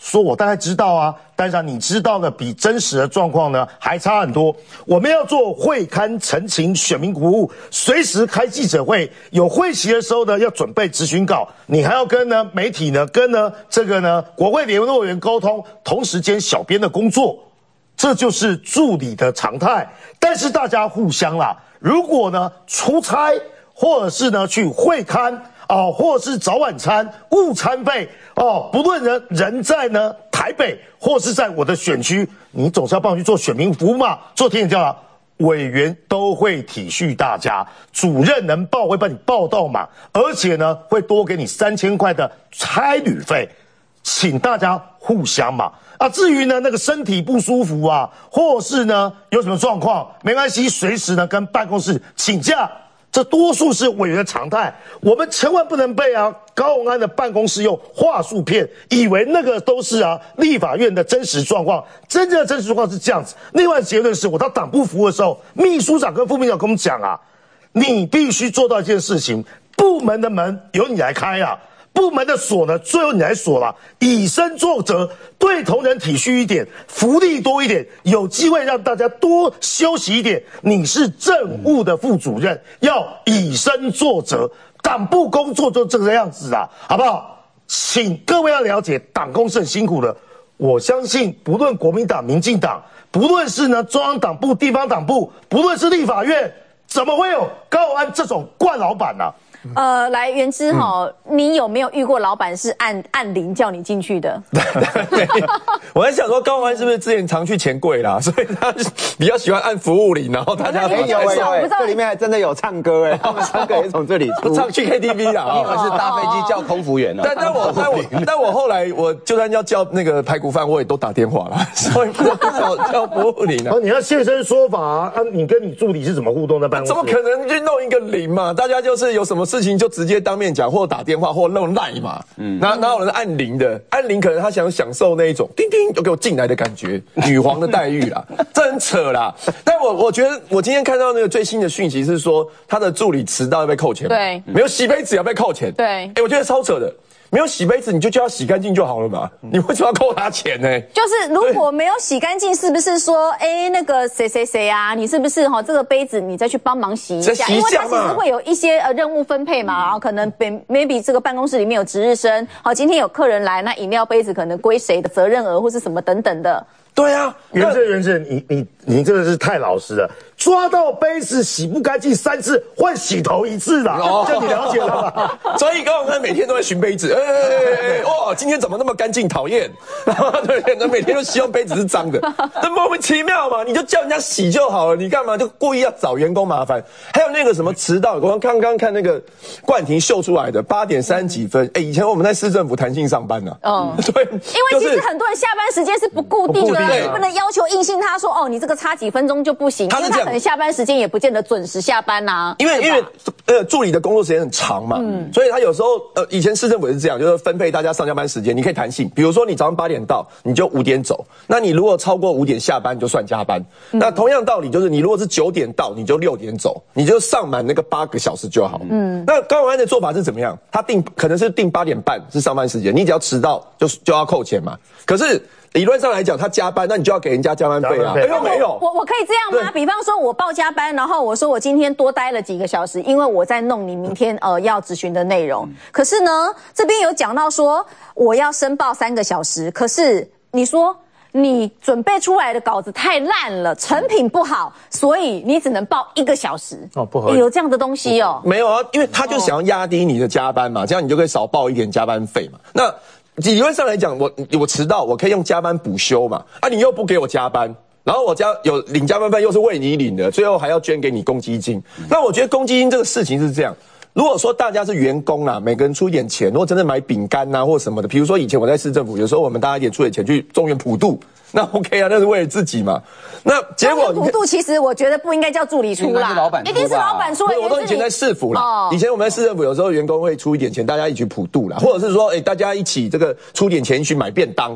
I: 说我大概知道啊，但是你知道的比真实的状况呢还差很多。我们要做会刊陈情选民服务，随时开记者会，有会期的时候呢要准备质询稿，你还要跟呢媒体呢跟呢这个呢国会联络员沟通，同时兼小编的工作，这就是助理的常态。但是大家互相啦，如果呢出差或者是呢去会刊或者是早晚餐、误餐费不论人在呢台北或是在我的选区，你总是要帮我去做选民服务嘛，做田野调查，委员都会体恤大家，主任能报会帮你报到满，而且呢会多给你3000块的差旅费，请大家互相嘛。至于呢那个身体不舒服啊，或是呢有什么状况，没关系，随时呢跟办公室请假。这多数是委员的常态，我们千万不能被高虹安的办公室用话术骗，以为那个都是立法院的真实状况。真正的真实状况是这样子。另外结论是我到党部服务的时候，秘书长跟副秘书长跟我们讲你必须做到一件事情，部门的门由你来开部门的锁呢，最后你来锁了，以身作则，对同仁体恤一点，福利多一点，有机会让大家多休息一点。你是政务的副主任，要以身作则，党部工作就这个样子好不好？请各位要了解，党工是很辛苦的。我相信，不论国民党、民进党，不论是呢中央党部、地方党部，不论是立法院，怎么会有高虹安这种惯老板呢？
A: 来元之你有没有遇过老板是按铃叫你进去的？
B: 我在想说高虹安是不是之前常去钱柜啦，所以他比较喜欢按服务铃，然后大家
H: 有这里面还真的有唱歌他们唱歌也从这里出，
B: 唱去 KTV 啦，
K: 因为是搭飞机叫空服员
B: 但我后来我就算要叫那个排骨饭，我也都打电话啦，所以不叫服务铃
I: 你要现身说法你跟你助理是怎么互动的办公室？
B: 怎么可能去弄一个铃嘛？大家就是有什么事情就直接当面讲，或打电话，或弄LINE嘛。哪有人按铃的？按铃可能他想享受那一种叮叮就给我进来的感觉，女皇的待遇啦，这很扯啦。但我觉得我今天看到那个最新的讯息是说，他的助理迟到要被扣钱，
A: 对，
B: 没有洗杯子要被扣钱，
A: 对，
B: 我觉得超扯的。没有洗杯子，你就叫他洗干净就好了嘛。你为什么要扣他钱呢？
A: 就是如果没有洗干净，是不是说，那个谁你是不是这个杯子你再去帮忙洗一下？因为他其实会有一些任务分配嘛，然后可能 maybe 这个办公室里面有值日生，今天有客人来，那饮料杯子可能归谁的责任额或是什么等等的。
B: 对啊，
I: 元正，你真的是太老实了。抓到杯子洗不干净3次，换洗头1次啦。这你了解了吧？
B: 所以高虹安每天都在巡杯子，哇，今天怎么那么干净，讨厌。对，那每天都希望杯子是脏的，那莫名其妙嘛，你就叫人家洗就好了，你干嘛就故意要找员工麻烦？还有那个什么迟到，我刚刚看那个冠廷秀出来的8点30几分，以前我们在市政府弹性上班对，
A: 因为其实很多人下班时间是不固定的，你不能要求硬性他说你这个差几分钟就不行，因为他可能下班时间也不见得准时下班
B: 因为助理的工作时间很长嘛，所以他有时候以前市政府也是这样，就是分配大家上下班时间，你可以弹性，比如说你早上8点到，你就5点走，那你如果超过5点下班，你就算加班。那同样道理就是你如果是9点到，你就6点走，你就上满那个8个小时就好。那高虹安的做法是怎么样？他可能是定8点半是上班时间，你只要迟到就要扣钱嘛。可是理论上来讲，他加班，那你就要给人家加班费啊。没有，
A: 我可以这样吗？比方说，我报加班，然后我说我今天多待了几个小时，因为我在弄你明天要质询的内容。可是呢，这边有讲到说我要申报3个小时，可是你说你准备出来的稿子太烂了，成品不好，所以你只能报1个小时。
B: 不合理。
A: 有这样的东西
B: 没有啊，因为他就想要压低你的加班嘛，这样你就可以少报一点加班费嘛。那理论上来讲，我迟到，我可以用加班补休嘛。你又不给我加班，然后我有领加班费，又是为你领的，最后还要捐给你公积金。那我觉得公积金这个事情是这样。如果说大家是员工啦，每个人出一点钱，如果真的买饼干或什么的，比如说以前我在市政府，有时候我们大家一点出点钱去中原普渡，那 OK 啊，那是为了自己嘛。那结果
A: 普渡其实我觉得不应该叫助理出啦，一定是老板出。
B: 我都以前在市府啦，以前我们在市政府有时候员工会出一点钱，大家一起普渡啦，或者是说大家一起这个出点钱去买便当。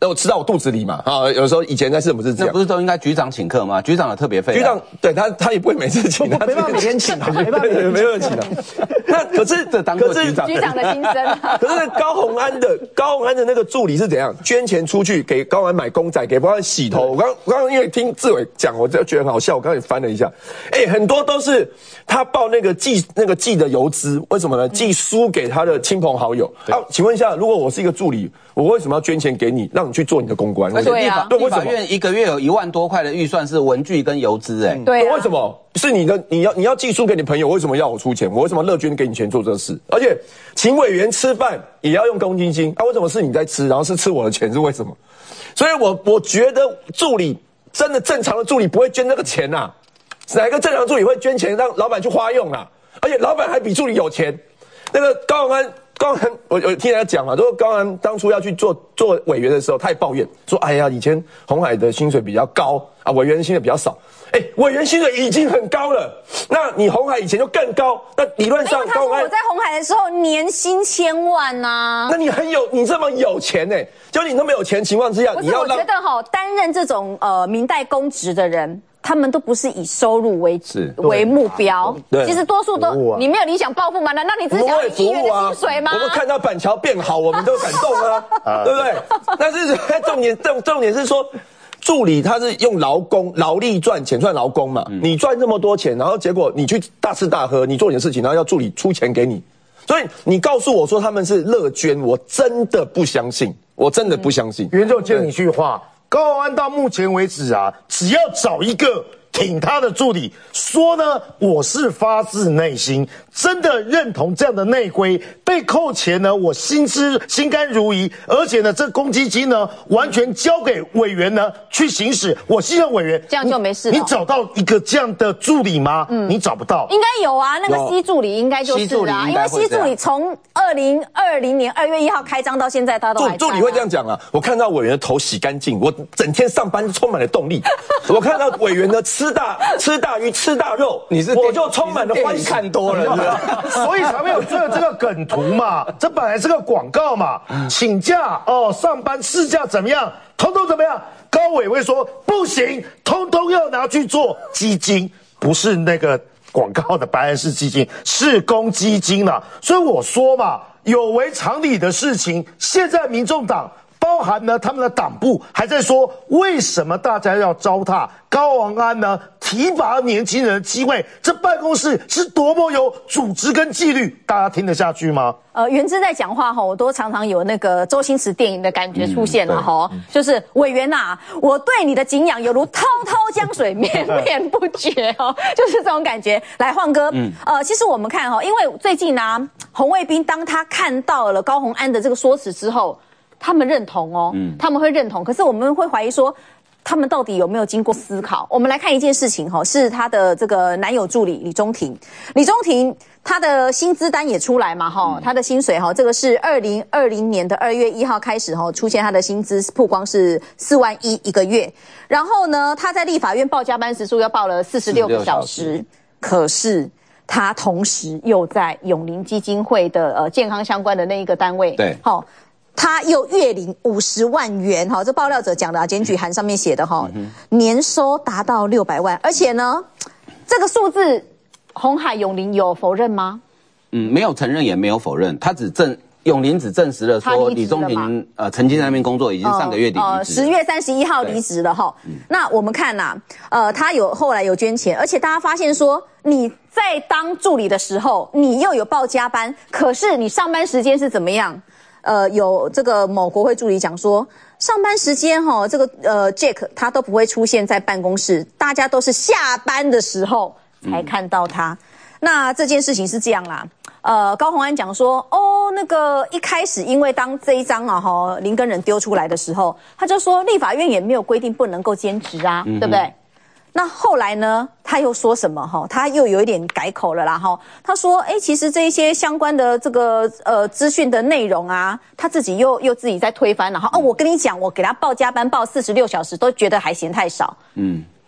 B: 那我吃到我肚子里嘛，有时候以前在市政府是这样。
K: 那不是都应该局长请客吗？局长的特别费。
B: 局长对他也不会每次请，
C: 没办法每天请啊，没办法
B: 没有人请啊。那可是
K: 这当过局长
A: 的心声。
B: 可是高虹安的那个助理是怎样？捐钱出去给高虹安买公仔，给高虹安洗头。我刚因为听志伟讲，我就觉得很好笑。我刚才也翻了一下，很多都是他报那个寄的邮资，为什么呢？寄书给他的亲朋好友。请问一下，如果我是一个助理，我为什么要捐钱给你，让你去做你的公关？
K: 而且立法
B: 院
K: 1个月有1万多块的预算是文具跟邮资，
A: 对，
B: 为什么？是你要寄书给你朋友，为什么要我出钱？我为什么乐捐给你钱做这事？而且请委员吃饭也要用公积金，为什么是你在吃，然后是吃我的钱，是为什么？所以我觉得助理真的正常的助理不会捐这个钱呐，哪个正常助理会捐钱让老板去花用啊？而且老板还比助理有钱。那个高虹安，我听人家讲嘛，说高虹安当初要去做委员的时候，他也抱怨说，哎呀，以前鸿海的薪水比较高啊，委员的薪水比较少。委员薪水已经很高了，那你鸿海以前就更高，那理论上
A: 他说我在鸿海的时候年薪1000万呐，
B: 那你这么有钱就你那么有钱情况之下，你要让
A: 我觉得担任这种民代公职的人。他们都不是以收入为目标，其实多数都你没有理想抱负吗？难道你只想要议员的薪水吗？
B: 我们看到板桥变好，我们都感动啊，对不对？但是重点是说，助理他是用劳力赚钱，赚劳工嘛。你赚这么多钱，然后结果你去大吃大喝，你做你的事情，然后要助理出钱给你，所以你告诉我说他们是乐捐，我真的不相信，我真的不相信。
I: 袁总接你一句话。高虹安到目前为止只要找一个挺他的助理，说呢，我是发自内心真的认同这样的内规，被扣钱呢，我心甘如饴，而且呢，这公积金呢，完全交给委员呢去行使，我信任委员，
A: 这样就没事了。
I: 你找到一个这样的助理吗？你找不到，
A: 应该有啊，那个西助理应该就是啊，因为西助理从2020年2月1号开张到现在，他都还在。
B: 助理会这样讲啊，我看到委员的头洗干净，我整天上班充满了动力。我看到委员的吃大鱼吃大肉，我就充满了欢喜。
K: 看多了，
I: 所以才会有这个梗图嘛。这本来是个广告嘛，请假上班事假怎么样，通通怎么样？高委会说不行，通通要拿去做基金，不是那个广告的白安市基金，是公积金啦。所以我说嘛，有违常理的事情，现在民众党。包含呢，他们的党部还在说，为什么大家要糟蹋高虹安呢？提拔年轻人的机会，这办公室是多么有组织跟纪律，大家听得下去吗？
A: 元之在讲话我都常常有那个周星驰电影的感觉出现了就是委员呐，我对你的敬仰犹如滔滔江水绵绵不绝就是这种感觉。来，晃哥，其实我们看因为最近洪卫彬当他看到了高虹安的这个说辞之后。他们认同他们会认同，可是我们会怀疑说，他们到底有没有经过思考？我们来看一件事情是他的这个男友助理李中庭他的薪资单也出来嘛他的薪水这个是2020年的2月1号开始出现他的薪资曝光是4万1一个月，然后呢他在立法院报加班时数要报了46个小时，可是。他同时又在永龄基金会的健康相关的那一个单位，
K: 对，
A: 他又月领50万元，这爆料者讲的检举函上面写的年收达到600万，而且呢，这个数字鸿海永龄有否认吗？
K: 没有承认也没有否认，他永龄只证实了说李中庭曾经在那边工作，已经上个月底离职，10
A: 月31号离职了那我们看他后来有捐钱，而且大家发现说你在当助理的时候，你又有报加班，可是你上班时间是怎么样？有这个某国会助理讲说，上班时间这个Jack 他都不会出现在办公室，大家都是下班的时候才看到他。那这件事情是这样啦。高虹安讲说，那个一开始因为当这一张林根仁丢出来的时候，他就说立法院也没有规定不能够兼职啊，对不对？那后来呢，他又说什么他又有一点改口了啦他说其实这一些相关的这个资讯的内容啊，他自己又自己在推翻了我跟你讲，我给他报加班报46小时都觉得还嫌太少。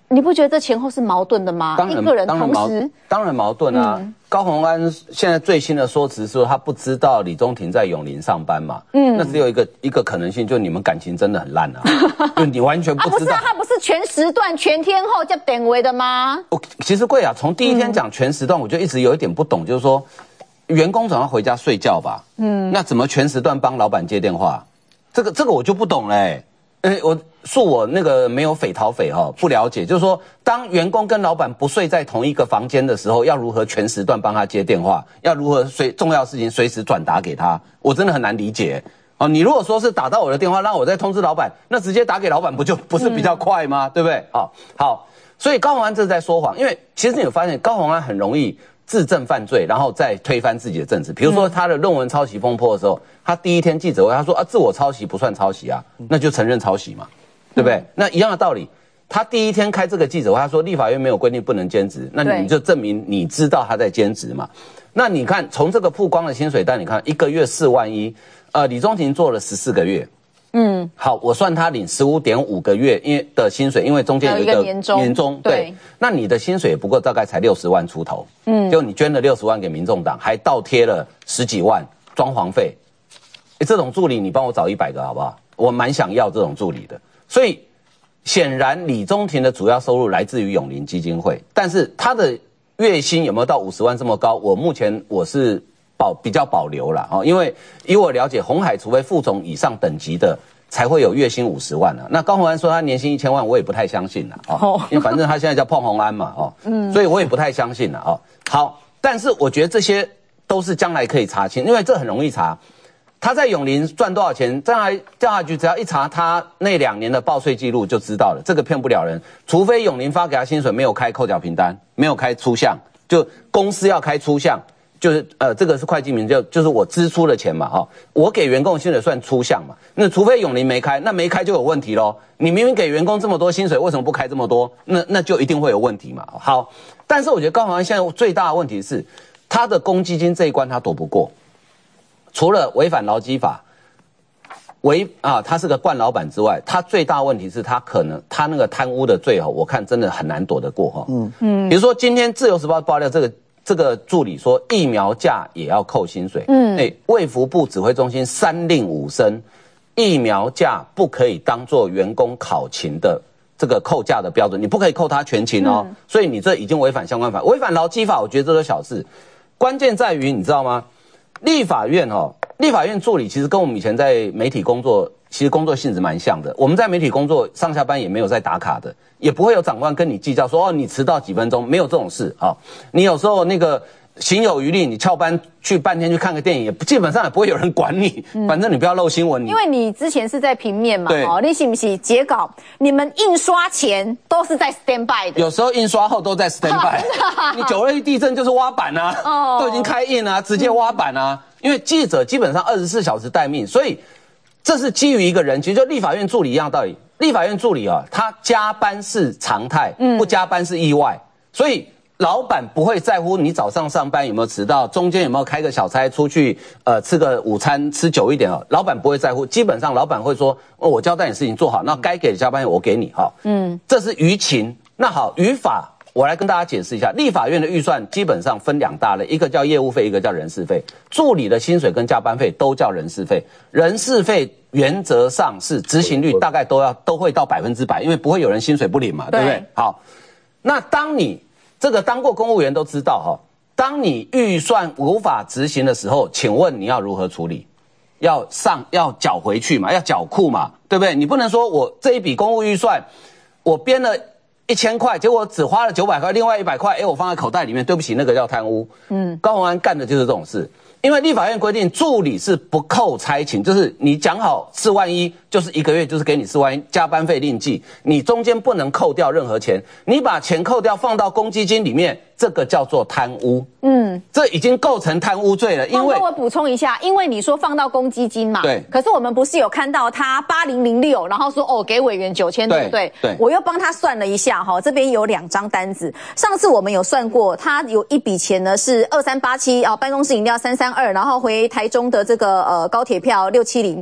A: 你不觉得这前后是矛盾的吗？一个人同时
K: 当然矛盾啊。高虹安现在最新的说辞是说他不知道李宗廷在永林上班嘛，那只有一个可能性，就是你们感情真的很烂啊，就你完全不知道。
A: 他不是全时段全天候接电话的吗？
K: 其实贵啊，从第一天讲全时段，我就一直有一点不懂，就是说员工总要回家睡觉吧，那怎么全时段帮老板接电话？这个我就不懂嘞。我那个没有匪逃匪哈，不了解，就是说，当员工跟老板不睡在同一个房间的时候，要如何全时段帮他接电话？要如何重要事情随时转达给他？我真的很难理解。哦，你如果说是打到我的电话，让我再通知老板，那直接打给老板不是比较快吗？对不对？好，所以高虹安这是在说谎，因为其实你有发现高虹安很容易自证犯罪，然后再推翻自己的证词。比如说他的论文抄袭风波的时候，他第一天记者会他说自我抄袭不算抄袭啊，那就承认抄袭嘛，对不对？那一样的道理，他第一天开这个记者会，他说立法院没有规定不能兼职，那你就证明你知道他在兼职嘛。那你看从这个曝光的薪水单，你看1个月4万1，李宗廷做了14个月。好，我算他领15.5个月的薪水，因为中间有一个年终，对，那你的薪水也不过大概才60万出头，就你捐了60万给民众党，还倒贴了10几万装潢费，这种助理你帮我找100个好不好？我蛮想要这种助理的。所以显然李宗廷的主要收入来自于永林基金会，但是他的月薪有没有到50万这么高？目前我是比较保留啦，因为以我了解，鸿海除非副总以上等级的才会有月薪50万啊。那高虹安说他年薪1000万，我也不太相信啦，因为反正他现在叫碰红安嘛，所以我也不太相信啦，好，但是我觉得这些都是将来可以查清，因为这很容易查。他在永林赚多少钱？将来调查局只要一查他那2年的报税记录就知道了，这个骗不了人。除非永林发给他薪水没有开扣缴凭单，没有开出项，就公司要开出项，就是这个是会计名就是我支出的钱嘛，我给员工薪水算出项嘛。那除非永林没开，那没开就有问题咯。你明明给员工这么多薪水，为什么不开这么多？那就一定会有问题嘛。好，但是我觉得高虹安现在最大的问题是他的公积金这一关他躲不过。除了违反劳基法，他是个惯老板之外，他最大问题是他那个贪污的罪我看真的很难躲得过比如说今天自由时报爆料这个助理说疫苗价也要扣薪水，卫福部指挥中心3令5申，疫苗价不可以当作员工考勤的这个扣价的标准，你不可以扣他全勤所以你这已经违反相关法，违反劳基法，我觉得这都小事，关键在于你知道吗？立法院助理其实跟我们以前在媒体工作，其实工作性质蛮像的。我们在媒体工作上下班也没有在打卡的，也不会有长官跟你计较说你迟到几分钟，没有这种事你有时候那个行有余力，你翘班去半天去看个电影，基本上也不会有人管你，反正你不要漏新闻。
A: 因为你之前是在平面嘛，你是不是截稿？你们印刷前都是在 stand by 的，
K: 有时候印刷后都在 stand by 你921地震就是挖板啊，都已经开印啊，直接挖板啊。因为记者基本上24小时待命，所以这是基于一个人，其实就立法院助理一样道理。立法院助理他加班是常态，不加班是意外，所以老板不会在乎你早上上班有没有迟到，中间有没有开个小差出去吃个午餐吃久一点老板不会在乎，基本上老板会说我交代你事情做好，那该给的加班费我给你这是于情。那好，于法我来跟大家解释一下，立法院的预算基本上分2大类，一个叫业务费，一个叫人事费。助理的薪水跟加班费都叫人事费，人事费原则上是执行率大概都会到100%，因为不会有人薪水不领嘛，对不对？好，那当你这个当过公务员都知道当你预算无法执行的时候，请问你要如何处理？要缴回去嘛，要缴库嘛，对不对？你不能说我这一笔公务预算我编了1000块，结果只花了900块，另外100块，我放在口袋里面，对不起，那个叫贪污。高虹安干的就是这种事，因为立法院规定助理是不扣差勤，就是你讲好4万1，就是1个月就是给你4万1，加班费另计，你中间不能扣掉任何钱，你把钱扣掉放到公积金里面，这个叫做贪污。这已经构成贪污罪了。因为
A: 我补充一下，因为你说放到公积金嘛，
K: 对。
A: 可是我们不是有看到他8006，然后说给委员9000，对不对？
K: 对。
A: 我又帮他算了一下这边有2张单子。上次我们有算过，他有一笔钱呢是2387办公室饮料332，然后回台中的这个高铁票670。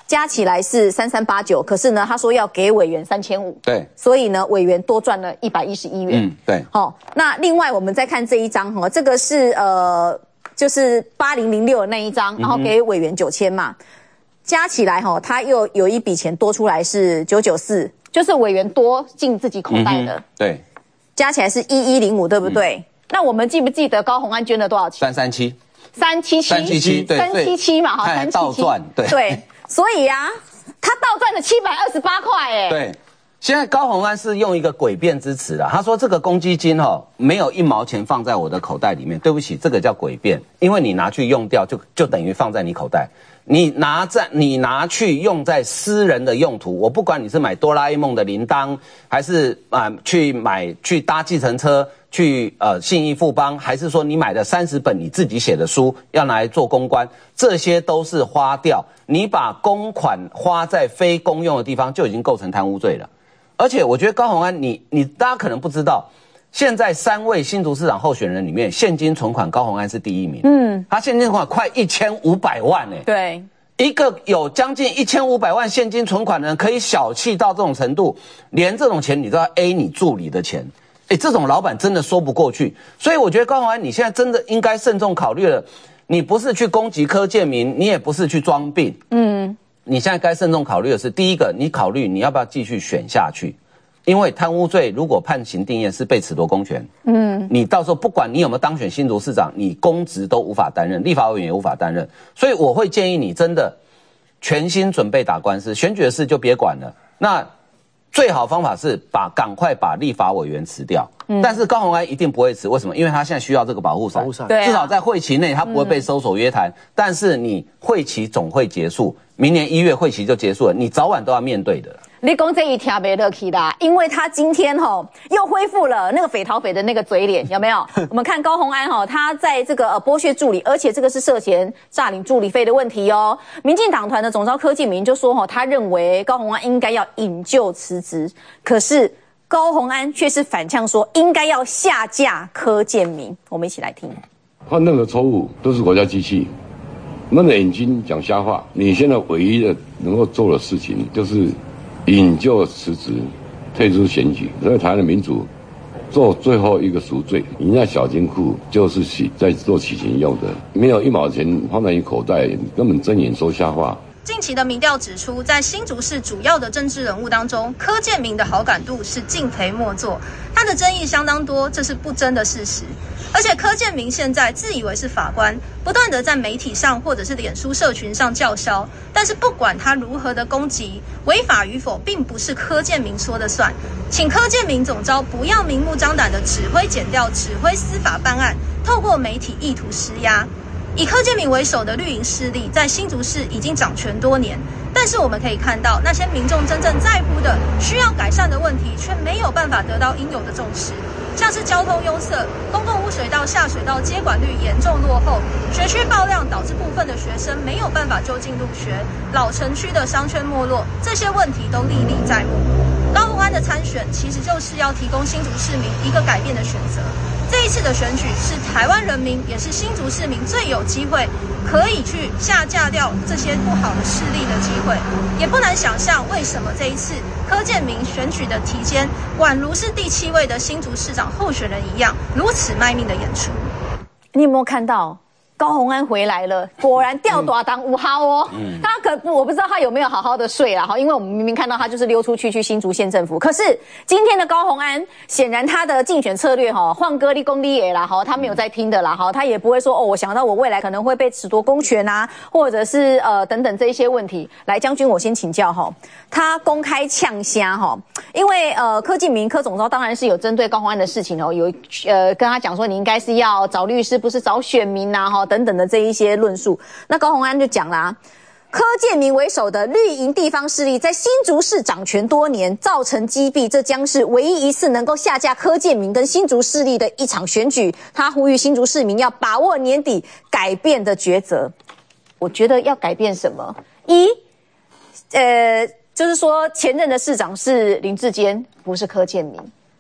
A: 加起来是3389，可是呢，他说要给委员3500，
K: 对，
A: 所以呢，委员多赚了111元。
K: 对。
A: 好，那另外我们再看这一张哈，这个是就是8006的那一张，然后给委员9000嘛，加起来哈，他又有一笔钱多出来是994，就是委员多进自己口袋的，
K: 对，
A: 加起来是1105，对不对？那我们记不记得高虹安捐了多少钱
K: ？377，对
A: ，377嘛，哈，377
K: 倒赚，
A: 对，所以啊，他倒赚了728块，哎，
K: 对。现在高虹安是用一个诡辩之词啦，他说这个公积金没有1毛钱放在我的口袋里面，对不起，这个叫诡辩，因为你拿去用掉就等于放在你口袋，你拿去用在私人的用途，我不管你是买哆啦 A 梦的铃铛，还是去搭计程车去信义富邦，还是说你买的30本你自己写的书要拿来做公关，这些都是花掉，你把公款花在非公用的地方就已经构成贪污罪了。而且我觉得高虹安，你大家可能不知道，现在3位新竹市长候选人里面，现金存款高虹安是第1名。他现金存款快1500万哎。
A: 对，
K: 一个有将近1500万现金存款的人，可以小气到这种程度，连这种钱你都要 A 你助理的钱，这种老板真的说不过去。所以我觉得高虹安，你现在真的应该慎重考虑了，你不是去攻击柯建铭，你也不是去装病。你现在该慎重考虑的是，第一个，你考虑你要不要继续选下去，因为贪污罪如果判刑定谳是被褫夺公权，你到时候不管你有没有当选新竹市长，你公职都无法担任，立法委员也无法担任，所以我会建议你真的全心准备打官司，选举的事就别管了。那最好方法是赶快把立法委员辞掉。但是高虹安一定不会辞，为什么？因为他现在需要这个保护伞，至少在会期内他不会被搜索约谈。但是你会期总会结束，明年1月会期就结束了，你早晚都要面对的。
A: 你讲这一条没乐气啦，因为他今天又恢复了那个匪逃匪的那个嘴脸，有没有？我们看高虹安他在这个剥削助理，而且这个是涉嫌诈领助理费的问题哦。民进党团的总召柯建铭就说他认为高虹安应该要引咎辞职，可是高虹安却是反呛说应该要下架柯建铭。我们一起来听。
L: 犯任何错误都是国家机器，闷着眼睛讲瞎话。你现在唯一的能够做的事情就是引咎辞职，退出选举，所以台湾的民主做最后一个赎罪。你那小金库就是在做洗钱用的，没有1毛钱放在你口袋，根本睁眼说瞎话。
E: 近期的民调指出，在新竹市主要的政治人物当中，柯建铭的好感度是敬陪末座，他的争议相当多，这是不争的事实。而且柯建铭现在自以为是法官，不断的在媒体上或者是脸书社群上叫嚣，但是不管他如何的攻击，违法与否并不是柯建铭说的算。请柯建铭总召不要明目张胆的指挥检调、指挥司法办案，透过媒体意图施压。以柯建铭为首的绿营势力在新竹市已经掌权多年，但是我们可以看到，那些民众真正在乎的、需要改善的问题，却没有办法得到应有的重视。像是交通拥塞、公共污水道、下水道接管率严重落后、学区爆量导致部分的学生没有办法就近入学、老城区的商圈没落，这些问题都历历在目。高虹安的参选其实就是要提供新竹市民一个改变的选择。这一次的选举是台湾人民，也是新竹市民最有机会可以去下架掉这些不好的势力的机会。也不难想象，为什么这一次柯建铭选举的期间，宛如是第7位的新竹市长候选人一样，如此卖命的演出。
A: 你有没有看到？高虹安回来了，果然吊大当无哈哦。我不知道他有没有好好的睡啦，因为我们明明看到他就是溜出去新竹县政府。可是今天的高虹安，显然他的竞选策略换歌立功立也啦，他没有在听的啦，他也不会说我想到我未来可能会被褫夺公权啊，或者是等等这一些问题。来，将军我先请教他公开呛虾因为柯建铭柯总召当然是有针对高虹安的事情有跟他讲说你应该是要找律师，不是找选民啊等等的这一些论述。那高虹安就讲啦，柯建铭为首的绿营地方势力在新竹市掌权多年，造成积弊，这将是唯一一次能够下架柯建铭跟新竹势力的一场选举。他呼吁新竹市民要把握年底改变的抉择。我觉得要改变什么？就是说前任的市长是林智坚，不是柯建铭。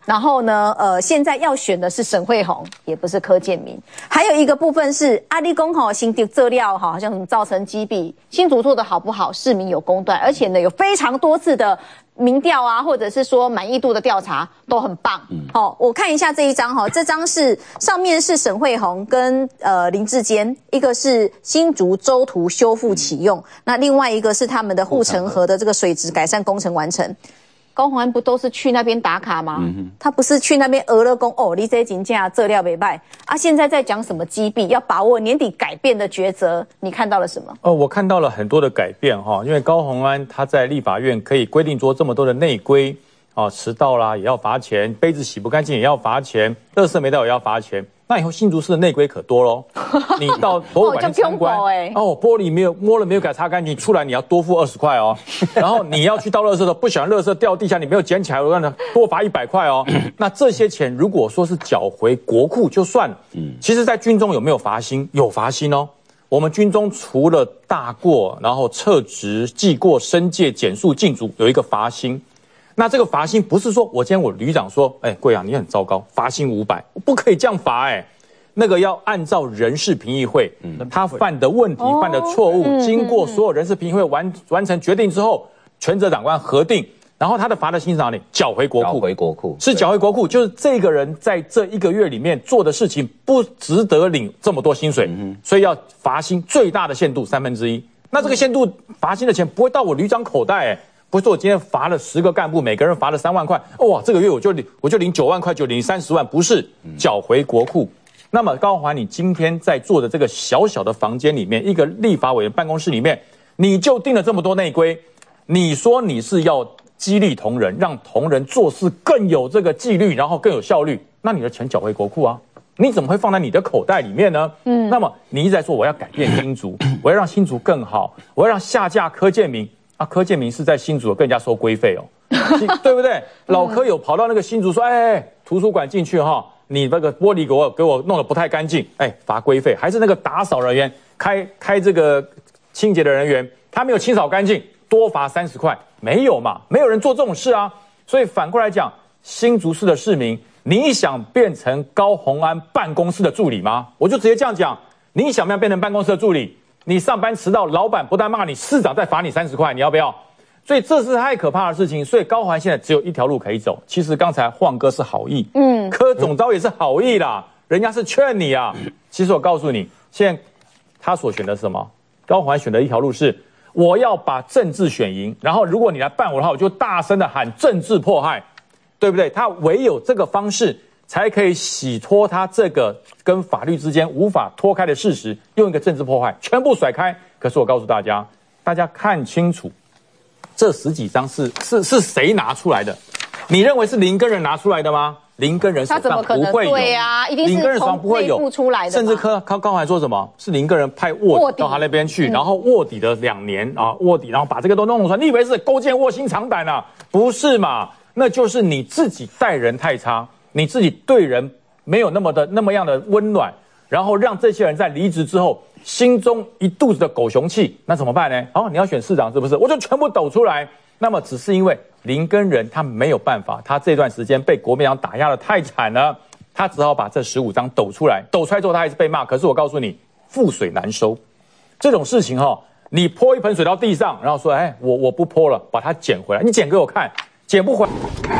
A: 然后呢，现在要选的是沈慧虹，也不是柯建铭。还有一个部分是阿里公哈新的资料哈，好像什么造成击毙，新竹做的好不好，市民有公断，而且呢有非常多次的民调啊，或者是说满意度的调查都很棒。好，我看一下这一张哈，这张是上面是沈慧虹跟林志坚，一个是新竹州图修复启用，那另外一个是他们的护城河的这个水质改善工程完成。高虹安不都是去那边打卡吗？他不是去那边俄勒公哦，你这金价这料没卖啊！现在在讲什么击毙，要把握年底改变的抉择，你看到了什么？
D: 我看到了很多的改变哈，因为高虹安他在立法院可以规定做这么多的内规啊，迟到啦也要罚钱，杯子洗不干净也要罚钱，垃圾没倒也要罚钱。那以后新竹市的内规可多咯，你到博物馆去参观，玻璃没有摸了没有给它擦干净，出来你要多付20块哦。然后你要去倒垃圾的，不小心垃圾掉地下，你没有捡起来，我让他多罚100块哦。那这些钱如果说是缴回国库就算了，其实在军中有没有罚薪？有罚薪哦。我们军中除了大过，然后撤职、记过、申诫、减数、禁足，有一个罚薪。那这个罚薪不是说我今天我旅长说，贵阳你很糟糕，罚薪500，不可以这样罚那个要按照人事评议会他犯的问题、犯的错误，经过所有人事评议会完成决定之后，权责长官核定，然后他的罚的薪是哪里？缴回国库，是缴回国库，就是这个人在这1个月里面做的事情不值得领这么多薪水，所以要罚薪最大的限度1/3。那这个限度罚薪的钱不会到我旅长口袋不是我今天罚了10个干部，每个人罚了3万块，哇，这个月我就领9万块，就领30万，不是缴回国库。那么高虹安，你今天在做的这个小小的房间里面，一个立法委员办公室里面，你就定了这么多内规，你说你是要激励同仁，让同仁做事更有这个纪律，然后更有效率，那你的钱缴回国库啊？你怎么会放在你的口袋里面呢？那么你一直在说我要改变新竹，我要让新竹更好，我要让下架柯建铭。柯建铭是在新竹跟人家收规费对不对？老柯有跑到那个新竹说，图书馆进去你那个玻璃给我弄得不太干净，罚规费。还是那个打扫人员开这个清洁的人员，他没有清扫干净，多罚30块，没有嘛？没有人做这种事啊。所以反过来讲，新竹市的市民，你想变成高虹安办公室的助理吗？我就直接这样讲，你想不想变成办公室的助理？你上班迟到，老板不但骂你，市长再罚你30块，你要不要？所以这是太可怕的事情。所以高虹安现在只有一条路可以走。其实刚才晃哥是好意，柯总召也是好意啦，人家是劝你啊。其实我告诉你，现在他所选的是什么？高虹安选的一条路是，我要把政治选赢，然后如果你来办我的话，我就大声的喊政治迫害，对不对？他唯有这个方式才可以洗脱他这个跟法律之间无法脱开的事实，用一个政治迫害全部甩开。可是我告诉大家，大家看清楚，这10几张是谁拿出来的？你认为是林根人拿出来的吗？林根人手上不会有，
A: 对啊，一定是
D: 林根人手上不会有
A: 出来的。
D: 甚至高虹安说什么？是林根人派卧底到他那边去，然后卧底了2年卧底，然后把这个都弄出来。你以为是勾践卧薪尝胆啊？不是嘛？那就是你自己待人太差。你自己对人没有那么样的温暖，然后让这些人在离职之后心中一肚子的狗熊气，那怎么办呢？你要选市长是不是？我就全部抖出来。那么只是因为林根人他没有办法，他这段时间被国民党打压得太惨了，他只好把这15张抖出来。抖出来之后他还是被骂。可是我告诉你，覆水难收。这种事情你泼一盆水到地上，然后说我不泼了，把它捡回来，你捡给我看，捡不回来。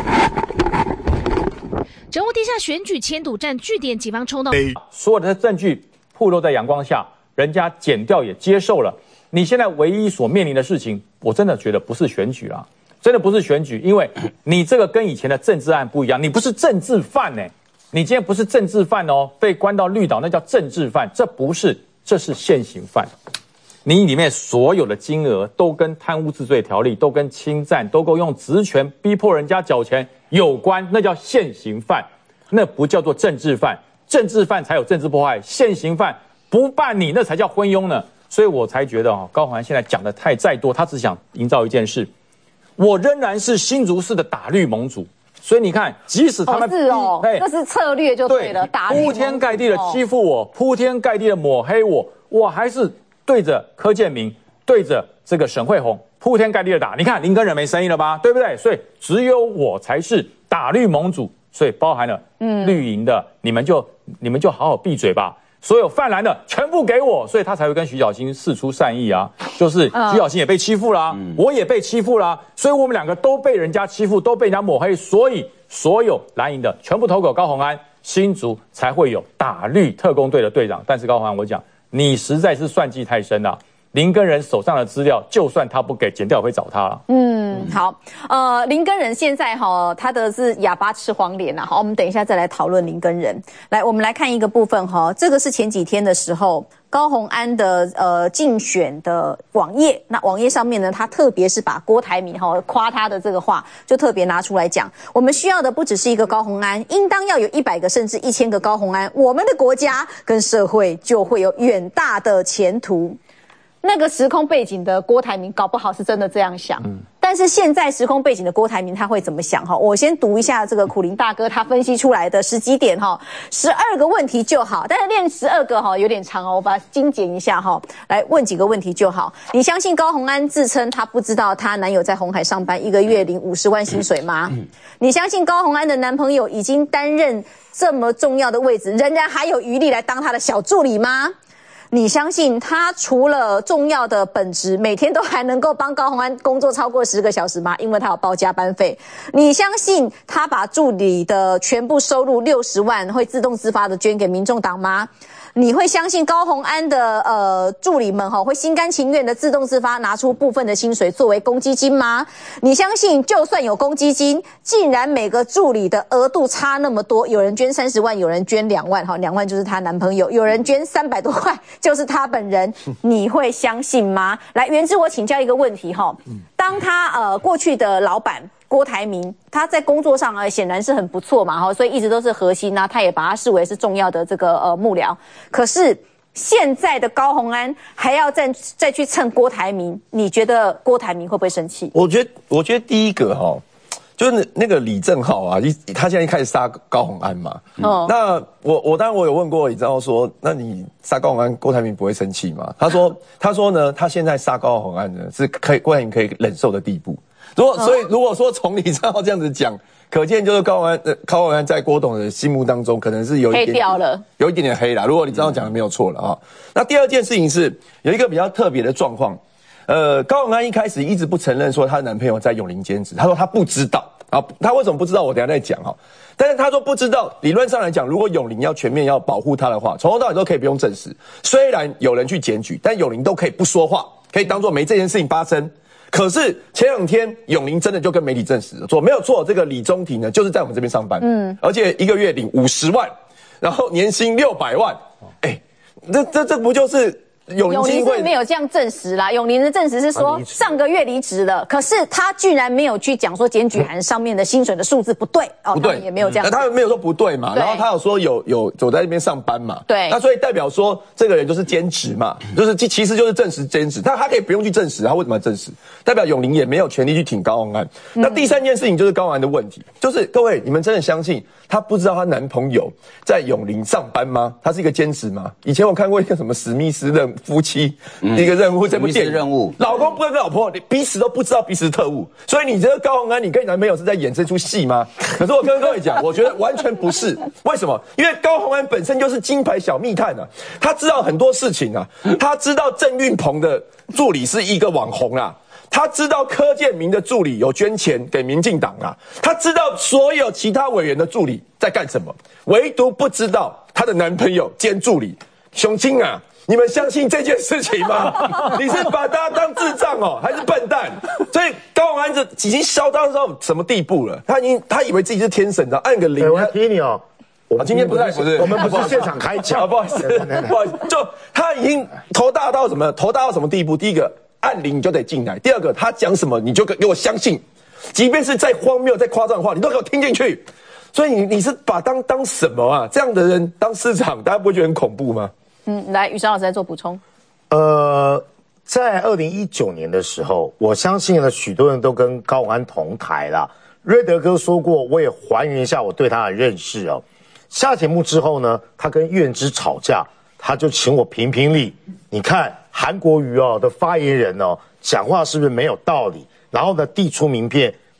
M: 掌握地下选举迁赌站据点，警方冲到
D: 所有的证据暴露在阳光下，人家检调也接受了。你现在唯一所面临的事情，我真的觉得不是选举啦，真的不是选举，因为你这个跟以前的政治案不一样，你不是政治犯你今天不是政治犯被关到绿岛那叫政治犯，这不是，这是现行犯。你里面所有的金额都跟贪污治罪条例、都跟侵占、都够用职权逼迫人家缴钱有关，那叫现行犯，那不叫做政治犯。政治犯才有政治迫害，现行犯不办你那才叫昏庸呢。所以我才觉得高虹安现在讲的再多，他只想营造一件事，我仍然是新竹市的打绿盟主。所以你看，即使他们
A: 这是策略就对了，打绿
D: 铺天盖地的欺负我，铺天盖地的抹黑我，我还是对着柯建铭，对着这个沈慧虹铺天盖地的打。你看林根人没声音了吧，对不对？所以只有我才是打绿盟主， 所以包含了绿营的，你们就好好闭嘴吧。所有泛蓝的全部给我，所以他才会跟徐小新释出善意啊，就是徐小新也被欺负啦，我也被欺负啦，所以我们两个都被人家欺负，都被人家抹黑，所以所有蓝营的全部投给高虹安，新竹才会有打绿特工队的队长。但是高虹安，我讲你实在是算计太深了。林耕仁手上的资料，就算他不给，检调也会找他了。
A: 好，林耕仁现在他的是哑巴吃黄连好，我们等一下再来讨论林耕仁。来，我们来看一个部分这个是前几天的时候高虹安的竞选的网页，那网页上面呢，他特别是把郭台铭夸他的这个话，就特别拿出来讲。我们需要的不只是一个高虹安，应当要有100个甚至1000个高虹安，我们的国家跟社会就会有远大的前途。那个时空背景的郭台铭搞不好是真的这样想，但是现在时空背景的郭台铭他会怎么想我先读一下这个苦苓大哥他分析出来的10几点12个问题就好，但是练12个有点长我把它精简一下来问几个问题就好。你相信高虹安自称他不知道她男友在鸿海上班，1个月领50万薪水吗？你相信高虹安的男朋友已经担任这么重要的位置，仍然还有余力来当他的小助理吗？你相信他除了重要的本职，每天都还能够帮高虹安工作超过10个小时吗？因为他有包加班费。你相信他把助理的全部收入60万会自动自发的捐给民众党吗？你会相信高虹安的助理们会心甘情愿的自动自发拿出部分的薪水作为公积金吗？你相信就算有公积金，竟然每个助理的额度差那么多，有人捐30万，有人捐2万，2万就是她男朋友，有人捐300多块就是她本人，你会相信吗？来，元之，我请教一个问题当他过去的老板郭台铭，他在工作上显然是很不错嘛所以一直都是核心他也把他视为是重要的这个幕僚。可是现在的高虹安还要再去蹭郭台铭，你觉得郭台铭会不会生气？
B: 我觉得第一个就是那个李正皓他现在开始杀高虹安嘛。那我当然我有问过李正皓说，那你杀高虹安，郭台铭不会生气吗？他说呢，他现在杀高虹安呢是郭台铭可以忍受的地步。所以如果说从李正皓这样子讲，可见就是高虹安在郭董的心目当中可能是有一点黑掉了，有一点点黑啦。如果李正皓讲的没有错了那第二件事情是有一个比较特别的状况。高虹安一开始一直不承认说她的男朋友在永林兼职，她说她不知道她为什么不知道？我等一下再讲但是她说不知道，理论上来讲，如果永林要全面要保护她的话，从头到尾都可以不用证实。虽然有人去检举，但永林都可以不说话，可以当作没这件事情发生。可是前2天永林真的就跟媒体证实了，说没有错，这个李宗廷呢就是在我们这边上班，而且1个月领50万，然后年薪600万，这不就是永林
A: 是没有这样证实啦，永林的证实是说上个月离职了，可是他居然没有去讲说检举函上面的薪水的数字不对
B: 不对，
A: 也没有这样，
B: 他没有说不对嘛，然后他有说有走在那边上班嘛，
A: 对，
B: 那所以代表说这个人就是兼职嘛，就是其实就是证实兼职，但他可以不用去证实，他为什么要证实？代表永林也没有权利去挺高虹安。那第3件事情就是高虹安的问题，就是各位你们真的相信她不知道她男朋友在永林上班吗？他是一个兼职吗？以前我看过一个什么史密斯的夫妻一个任务，这部电影
K: 任务，
B: 老公不跟老婆彼此都不知道彼此是特务，所以你觉得高虹安你跟你男朋友是在演这出戏吗？可是我跟各位讲，我觉得完全不是。为什么？因为高虹安本身就是金牌小密探他知道很多事情他知道郑运鹏的助理是一个网红他知道柯建铭的助理有捐钱给民进党他知道所有其他委员的助理在干什么，唯独不知道她的男朋友兼助理。雄青你们相信这件事情吗？你是把大家当智障还是笨蛋？所以高虹安已经嚣张到什么地步了？他以为自己是天神按个铃。
I: 我要提你
B: 今天不是，
I: 我们不是现场开枪，
B: 不好意思，就他已经头大到什么地步？第一个按铃你就得进来，第二个他讲什么你就给我相信，即便是再荒谬再夸张的话，你都给我听进去。所以你是把当什么这样的人当市长，大家不会觉得很恐怖吗？
A: 来，宇珊老师来做补充。
I: 在2019年的时候，我相信呢，许多人都跟高虹安同台啦。瑞德哥说过，我也还原一下我对他的认识下节目之后呢，他跟苑之吵架，他就请我评评理。你看韩国瑜的发言人讲话是不是没有道理？然后呢，递出名片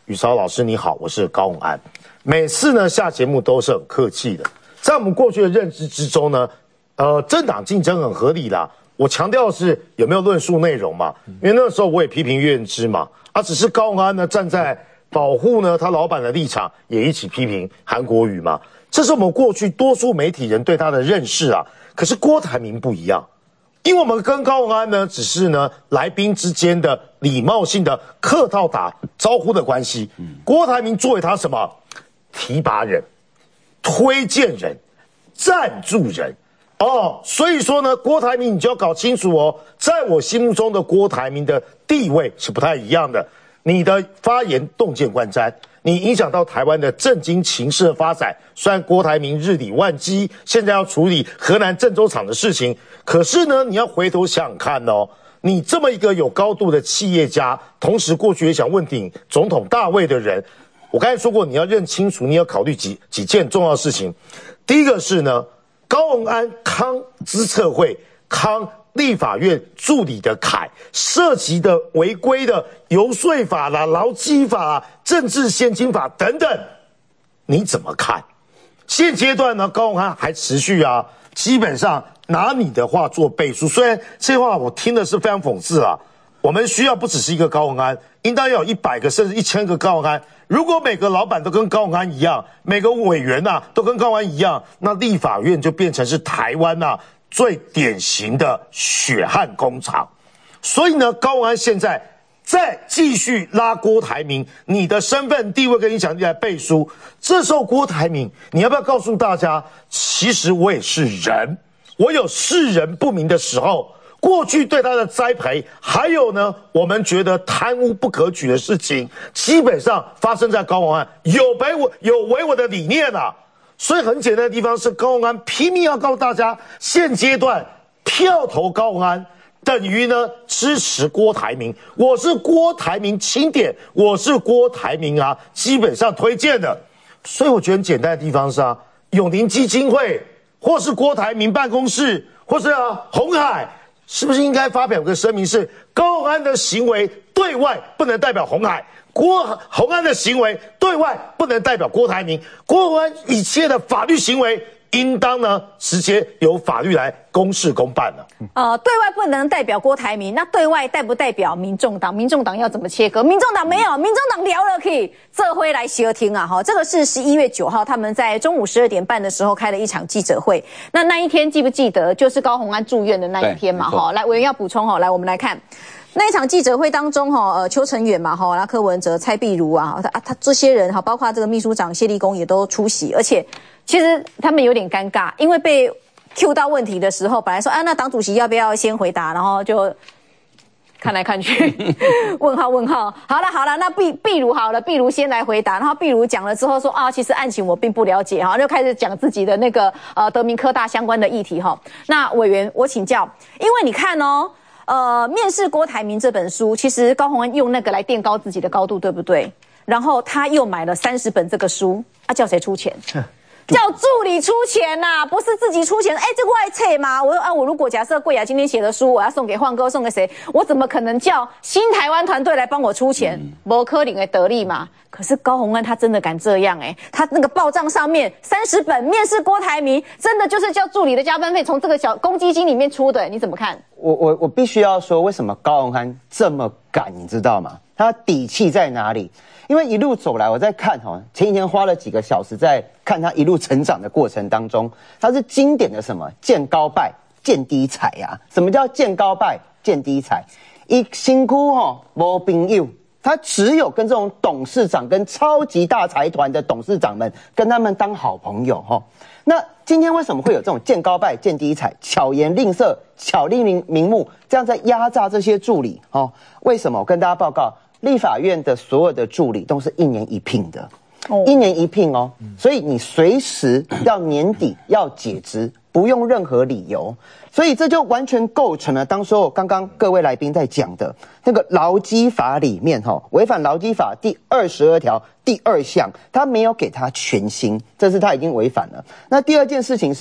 I: 宇超老师你好，我是高虹安。每次呢下节目都是很客气的，在我们过去的认知之中呢，政党竞争很合理啦。我强调的是有没有论述内容嘛，因为那时候我也批评岳之嘛，只是高虹安呢站在保护呢他老板的立场，也一起批评韩国瑜嘛。这是我们过去多数媒体人对他的认识啊。可是郭台铭不一样，因为我们跟高虹安呢只是呢来宾之间的礼貌性的客套打招呼的关系。郭台铭作为他什么提拔人、推荐人、赞助人所以说呢，郭台铭你就要搞清楚哦，在我心目中的郭台铭的地位是不太一样的。你的发言洞见观瞻，你影响到台湾的政经情势的发展。虽然郭台铭日理万机，现在要处理河南郑州厂的事情，可是呢，你要回头想想看哦，你这么一个有高度的企业家，同时过去也想问鼎总统大位的人，我刚才说过，你要认清楚，你要考虑几件重要的事情。第一个是呢，高虹安康资策会康立法院助理的凯涉及的违规的游说法啦、劳基法啦、政治献金法等等，你怎么看？现阶段呢，高虹安还持续基本上拿你的话做背书。虽然这话我听的是非常讽刺啊，我们需要不只是一个高虹安，应当要有100个甚至1000个高虹安。如果每个老板都跟高虹安一样，每个委员都跟高虹安一样，那立法院就变成是台湾最典型的血汗工厂。所以呢，高虹安现在再继续拉郭台铭，你的身份地位跟影响力来背书。这时候郭台铭，你要不要告诉大家，其实我也是人，我有世人不明的时候。过去对他的栽培，还有呢，我们觉得贪污不可取的事情，基本上发生在高虹安有违我的理念所以很简单的地方是，高虹安拼命要告诉大家，现阶段票投高虹安等于呢支持郭台铭，我是郭台铭钦点，我是郭台铭基本上推荐的。所以我觉得很简单的地方是永宁基金会，或是郭台铭办公室，或是鸿海，是不是应该发表个声明，是高虹安的行为对外不能代表鸿海，鸿安的行为对外不能代表郭台铭，郭虹安一切的法律行为应当呢直接由法律来公示公办了。
A: 对外不能代表郭台铭，那对外代不代表民众党？民众党要怎么切割？民众党没有，民众党聊了可以这回来协听这个是11月9号他们在中午12点半的时候开了一场记者会。那一天记不记得就是高虹安住院的那一天嘛？来，委员要补充来我们来看。那一场记者会当中邱成远嘛那柯文哲、蔡壁如他这些人包括这个秘书长谢立功也都出席，而且其实他们有点尴尬，因为被 Q 到问题的时候，本来说那党主席要不要先回答，然后就看来看去问号问号。好了，那壁如好了，壁如先来回答，然后壁如讲了之后说其实案情我并不了解就开始讲自己的那个德明科大相关的议题那委员我请教，因为你看面试郭台铭这本书，其实高虹安用那个来垫高自己的高度，对不对？然后他又买了30本这个书，叫谁出钱？叫助理出钱不是自己出钱。这个外册嘛，我如果假设贵雅今天写的书，我要送给晃哥，送给谁？我怎么可能叫新台湾团队来帮我出钱？没可能的得力嘛。可是高虹安他真的敢这样他那个报账上面30本面试郭台铭，真的就是叫助理的加班费从这个小公积金里面出的，你怎么看？
H: 我必须要说，为什么高虹安这么敢，你知道吗？他底气在哪里？因为一路走来，我在看前几天花了几个小时在看他一路成长的过程当中，他是经典的什么见高拜见低踩什么叫见高拜见低踩？一辛苦没朋友，他只有跟这种董事长跟超级大财团的董事长们跟他们当好朋友那今天为什么会有这种见高拜见低踩、巧言令色、巧立名目这样在压榨这些助理为什么？我跟大家报告，立法院的所有的助理都是1年1聘的，1年1聘所以你随时要年底要解职，不用任何理由，所以这就完全构成了当时候刚刚各位来宾在讲的那个劳基法里面违反劳基法第22条第2项，他没有给他全薪，这是他已经违反了。那第二件事情是，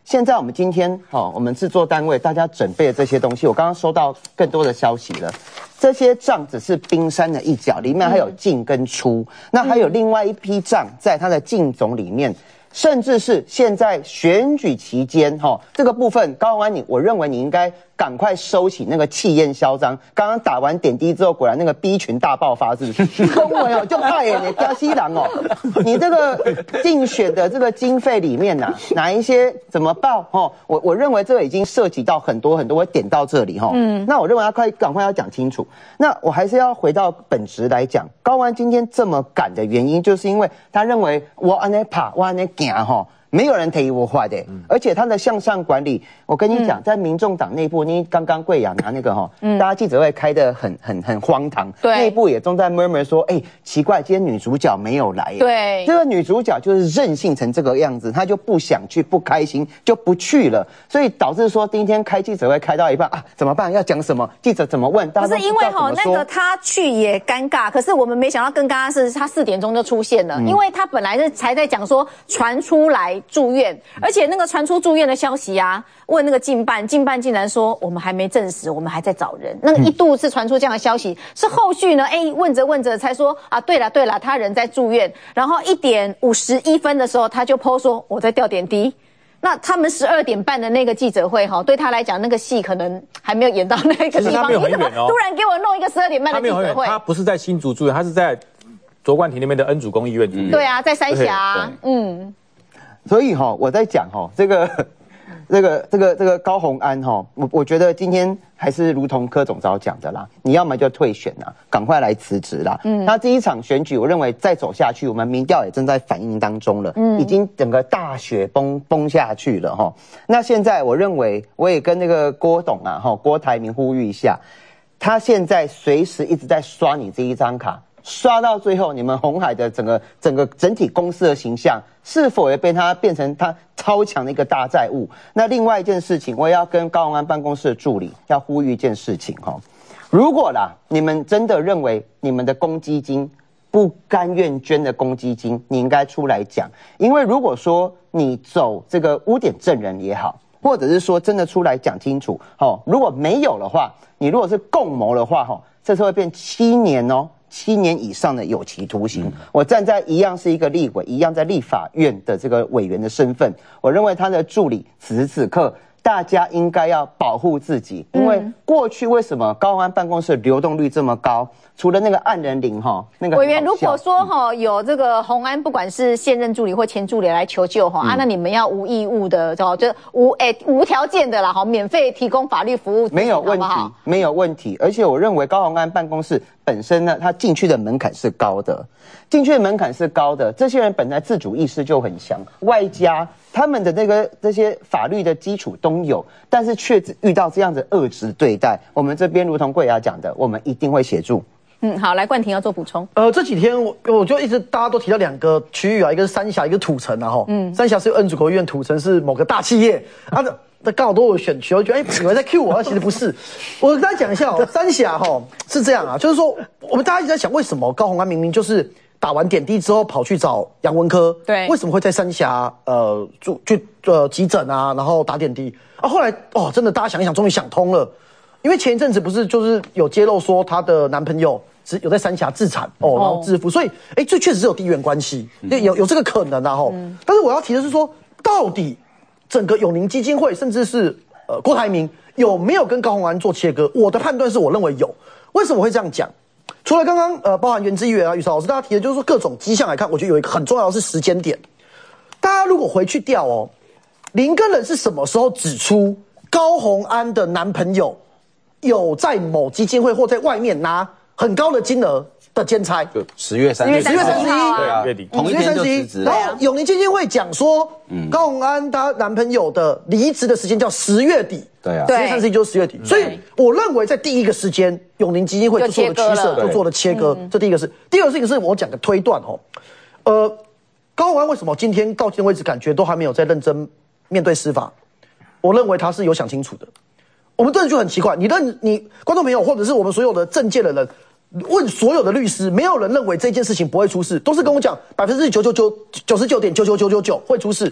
H: 现在我们今天我们制作单位大家准备的这些东西，我刚刚收到更多的消息了。这些账只是冰山的一角，里面还有进跟出，那还有另外一批账在它的进总里面。甚至是现在选举期间，这个部分，高虹安我认为你应该赶快收起那个气焰嚣张。刚刚打完点滴之后，果然那个 B 群大爆发，是不是？恭维就怕你加西郎你这个竞选的这个经费里面哪一些怎么报？我认为这个已经涉及到很多，我点到这里那我认为他赶快要讲清楚。那我还是要回到本质来讲，高虹安今天这么赶的原因，就是因为他认为我安尼怕，我安尼没有人提我坏的，而且他的向上管理，我跟你讲，在民众党内部，你刚刚贵阳拿那个大家记者会开得很荒唐，内部也正在 murmur 说，奇怪，今天女主角没有来，
A: 对，
H: 这个女主角就是任性成这个样子，她就不想去，不开心就不去了，所以导致说第一天开记者会开到一半怎么办？要讲什么？记者怎么问？大家都不知道怎么说。
A: 可是因为那个他去也尴尬，可是我们没想到更尴尬是他4点钟就出现了，因为他本来才在讲说传出来住院，而且那个传出住院的消息问那个进办竟然说我们还没证实，我们还在找人。那个一度是传出这样的消息，是后续呢？问着才说对了，他人在住院。然后1点51分的时候，他就 po 说我在吊点滴。那他们12点半的那个记者会对他来讲，那个戏可能还没有演到那个地方。
D: 他没有很远
A: 突然给我弄一个12点半的记者会？
D: 他不是在新竹住院，他是在卓冠廷那边的恩主公医院住院。
A: 对啊，在三峡。
H: 所以我在讲这个高虹安我觉得今天还是如同柯总召讲的啦，你要么就退选啦，赶快来辞职啦。那这一场选举，我认为再走下去，我们民调也正在反映当中了，已经整个大雪崩下去了那现在我认为，我也跟那个郭董郭台铭呼吁一下，他现在随时一直在刷你这一张卡。刷到最后，你们鸿海的整体公司的形象是否也被他变成他超强的一个大债务？那另外一件事情，我也要跟高虹安办公室的助理要呼吁一件事情如果你们真的认为你们的公积金不甘愿捐的公积金，你应该出来讲，因为如果说你走这个污点证人也好，或者是说真的出来讲清楚如果没有的话，你如果是共谋的话这次会变7年7年以上的有期徒刑。我站在一样是一个立委，一样在立法院的这个委员的身份，我认为他的助理此时此刻大家应该要保护自己，因为过去为什么高虹安办公室流动率这么高？除了那个按人铃那个
A: 委员，如果说有这个虹安，不管是现任助理或前助理来求救那你们要无义务的就无条件的啦免费提供法律服务，
H: 没有问题，没有问题。而且我认为高虹安办公室本身呢，他进去的门槛是高的，这些人本来自主意识就很强，外加他们的这些法律的基础都有，但是却遇到这样的恶质对待，我们这边如同贵雅讲的，我们一定会协助。
A: 好，来冠廷要做补充。
C: 这几天我就一直大家都提到2个区域一个是三峡，一个土城三峡是恩主国医院，土城是某个大企业那刚好都有选区，我觉得以为在 cue 我，其实不是。我跟大家讲一下三峡是这样就是说我们大家一直在想，为什么高虹安明明就是打完点滴之后跑去找杨文科，
A: 对，
C: 为什么会在三峡去急诊然后打点滴后来真的大家想一想，终于想通了，因为前一阵子不是就是有揭露说她的男朋友有在三峡自产然后致富，所以这确实是有地缘关系，有这个可能但是我要提的是说，到底整个永宁基金会甚至是郭台铭有没有跟高虹安做切割？我的判断是我认为有。为什么会这样讲？除了刚刚包含原之议员宇韶老师大家提的，就是说各种迹象来看，我觉得有一个很重要的是时间点。大家如果回去调林根仁是什么时候指出高虹安的男朋友有在某基金会或在外面拿很高的金额的兼差？
K: 就10月31日，
D: 对啊，月底
K: 同一天就辞职。
C: 然后永宁基金会讲说，高虹安她男朋友的离职的时间叫10月底。
K: 对啊，
C: 10月31就是10月底，所以我认为在第一个时间，永宁基金会就做了取舍，就做了切割。这第一个是，第二个事情是我讲的推断高虹安为什么今天到今天为止感觉都还没有在认真面对司法？我认为他是有想清楚的。我们真的就很奇怪，你观众朋友或者是我们所有的政界的人，问所有的律师，没有人认为这件事情不会出事，都是跟我讲99.99999会出事。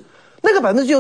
C: 那个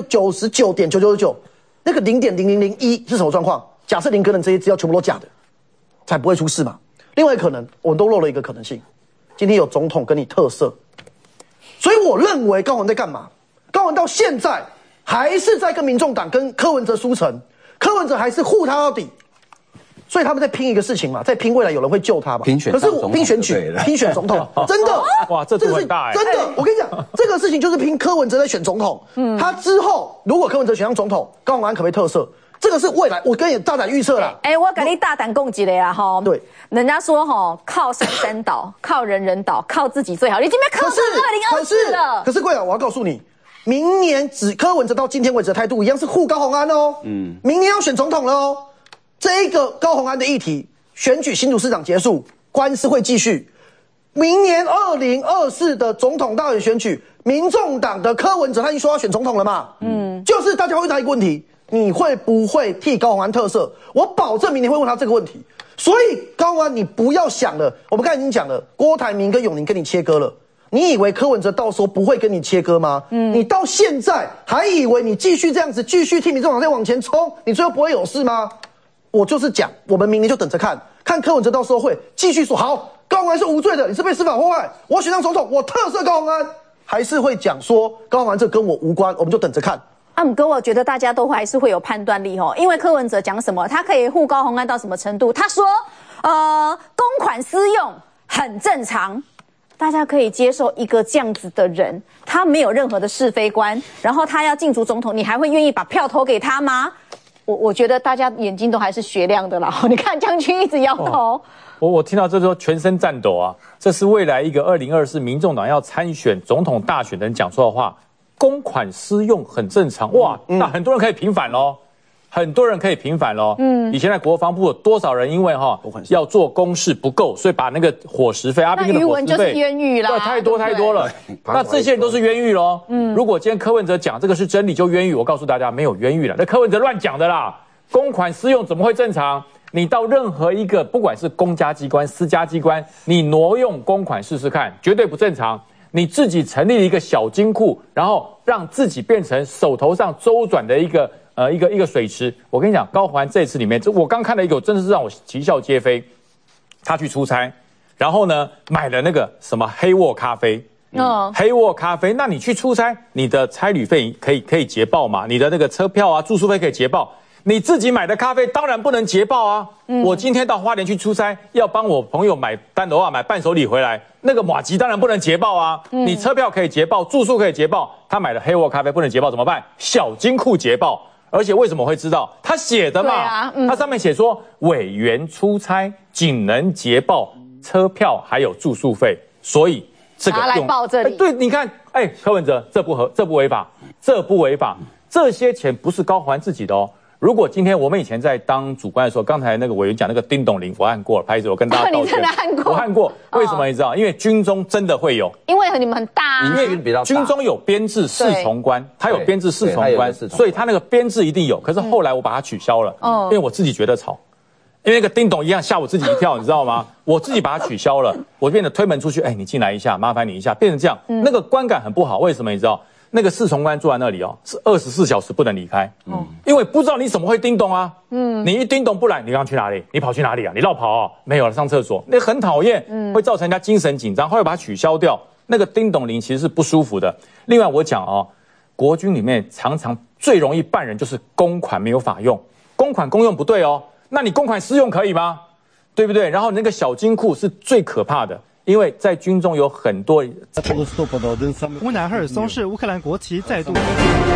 C: 99.999%，那个0.0001是什么状况？假设林根的这些资料全部都假的，才不会出事嘛。另外可能，我们都漏了一个可能性，今天有总统跟你特赦，所以我认为高虹在干嘛？高虹到现在还是在跟民众党跟柯文哲输成，柯文哲还是护他到底。所以他们在拼一个事情嘛，在拼未来有人会救他嘛？可是拼选举、拼选总统，真的
D: 哇，这个很大哎！
C: 真的，我跟你讲，这个事情就是拼柯文哲在选总统。他之后如果柯文哲选上总统，高虹安可不可以特赦？这个是未来，我跟你大胆预测啦。
A: 我跟你大胆攻击的呀哈。对，人家说哈，靠山山倒，靠人人倒，靠自己最好。你今天靠上2024了。
C: 可是贵阳，我要告诉你，明年柯文哲到今天为止的态度一样是护高虹安哦。明年要选总统了哦。这个高虹安的议题，选举新竹市长结束，官司会继续。明年2024的总统大选选举，民众党的柯文哲他已经说要选总统了嘛？就是大家会问他一个问题：你会不会替高虹安特赦？我保证明年会问他这个问题。所以高虹安，你不要想了，我们刚才已经讲了，郭台铭跟永宁跟你切割了。你以为柯文哲到时候不会跟你切割吗？你到现在还以为你继续这样子，继续替民众党再往前冲，你最后不会有事吗？我就是讲，我们明年就等着看，看柯文哲到时候会继续说好，高虹安是无罪的，你是被司法祸害，我选上总统，我特赦高虹安，还是会讲说高虹安这跟我无关，我们就等着看。
A: 姆哥，我觉得大家都还是会有判断力因为柯文哲讲什么，他可以护高虹安到什么程度？他说，公款私用很正常，大家可以接受一个这样子的人，他没有任何的是非观，然后他要竞逐总统，你还会愿意把票投给他吗？我觉得大家眼睛都还是雪亮的啦。你看将军一直摇头。
D: 我听到这时候全身颤抖啊！这是未来一个2024民众党要参选总统大选的人讲出的话。公款私用很正常哇，那很多人可以平反咯。很多人可以平反咯。以前在国防部有多少人因为要做公事不够，所以把那个伙食费阿兵哥的伙食费，
A: 就是冤狱啦，
D: 对，太多了。那这些人都是冤狱咯。如果今天柯文哲讲这个是真理就冤狱，我告诉大家没有冤狱了，那柯文哲乱讲的啦。公款私用怎么会正常？你到任何一个不管是公家机关、私家机关，你挪用公款试试看，绝对不正常。你自己成立了一个小金库，然后让自己变成手头上周转的一个水池。我跟你讲，高虹安这次里面，我刚看了一个，真的是让我啼笑皆非。他去出差，然后呢买了那个什么黑沃咖啡。黑沃咖啡，那你去出差，你的差旅费可以捷报嘛？你的那个车票啊、住宿费可以捷报。你自己买的咖啡当然不能捷报啊！我今天到花莲去出差，要帮我朋友买单的话，买伴手礼回来，那个马吉当然不能捷报啊！你车票可以捷报，住宿可以捷报，他买的黑沃咖啡不能捷报怎么办？小金库捷报，而且为什么会知道？他写的嘛，他上面写说委员出差仅能捷报车票还有住宿费，所以这个
A: 拿来报这里。
D: 对，你看，柯文哲这不违法，这些钱不是高虹安自己的哦。如果今天我们以前在当主官的时候，刚才那个委员讲那个叮咚铃，我按过了，拍子我跟大家道歉。
A: 你真的按过？
D: 我按过，为什么你知道？因为军中真的会有，
A: 因为你们很大
K: 因为
D: 军中有编制侍从官，他有编制侍从官，所以他那个编制一定有。可是后来我把它取消了，因为我自己觉得吵，因为那个叮咚一样吓我自己一跳，你知道吗？我自己把它取消了，我变得推门出去，你进来一下，麻烦你一下，变成这样，那个观感很不好。为什么你知道？那个侍从官坐在那里是24小时不能离开，因为不知道你怎么会叮咚啊，你一叮咚不来，你刚刚去哪里？你跑去哪里啊？你绕跑没有了，上厕所，那很讨厌，会造成人家精神紧张，后来把它取消掉。那个叮咚铃其实是不舒服的。另外我讲国军里面常常最容易办人就是公款没有法用，公款公用不对那你公款私用可以吗？对不对？然后那个小金库是最可怕的。因为在军中有很多
N: 乌南赫尔松市乌克兰国旗再度。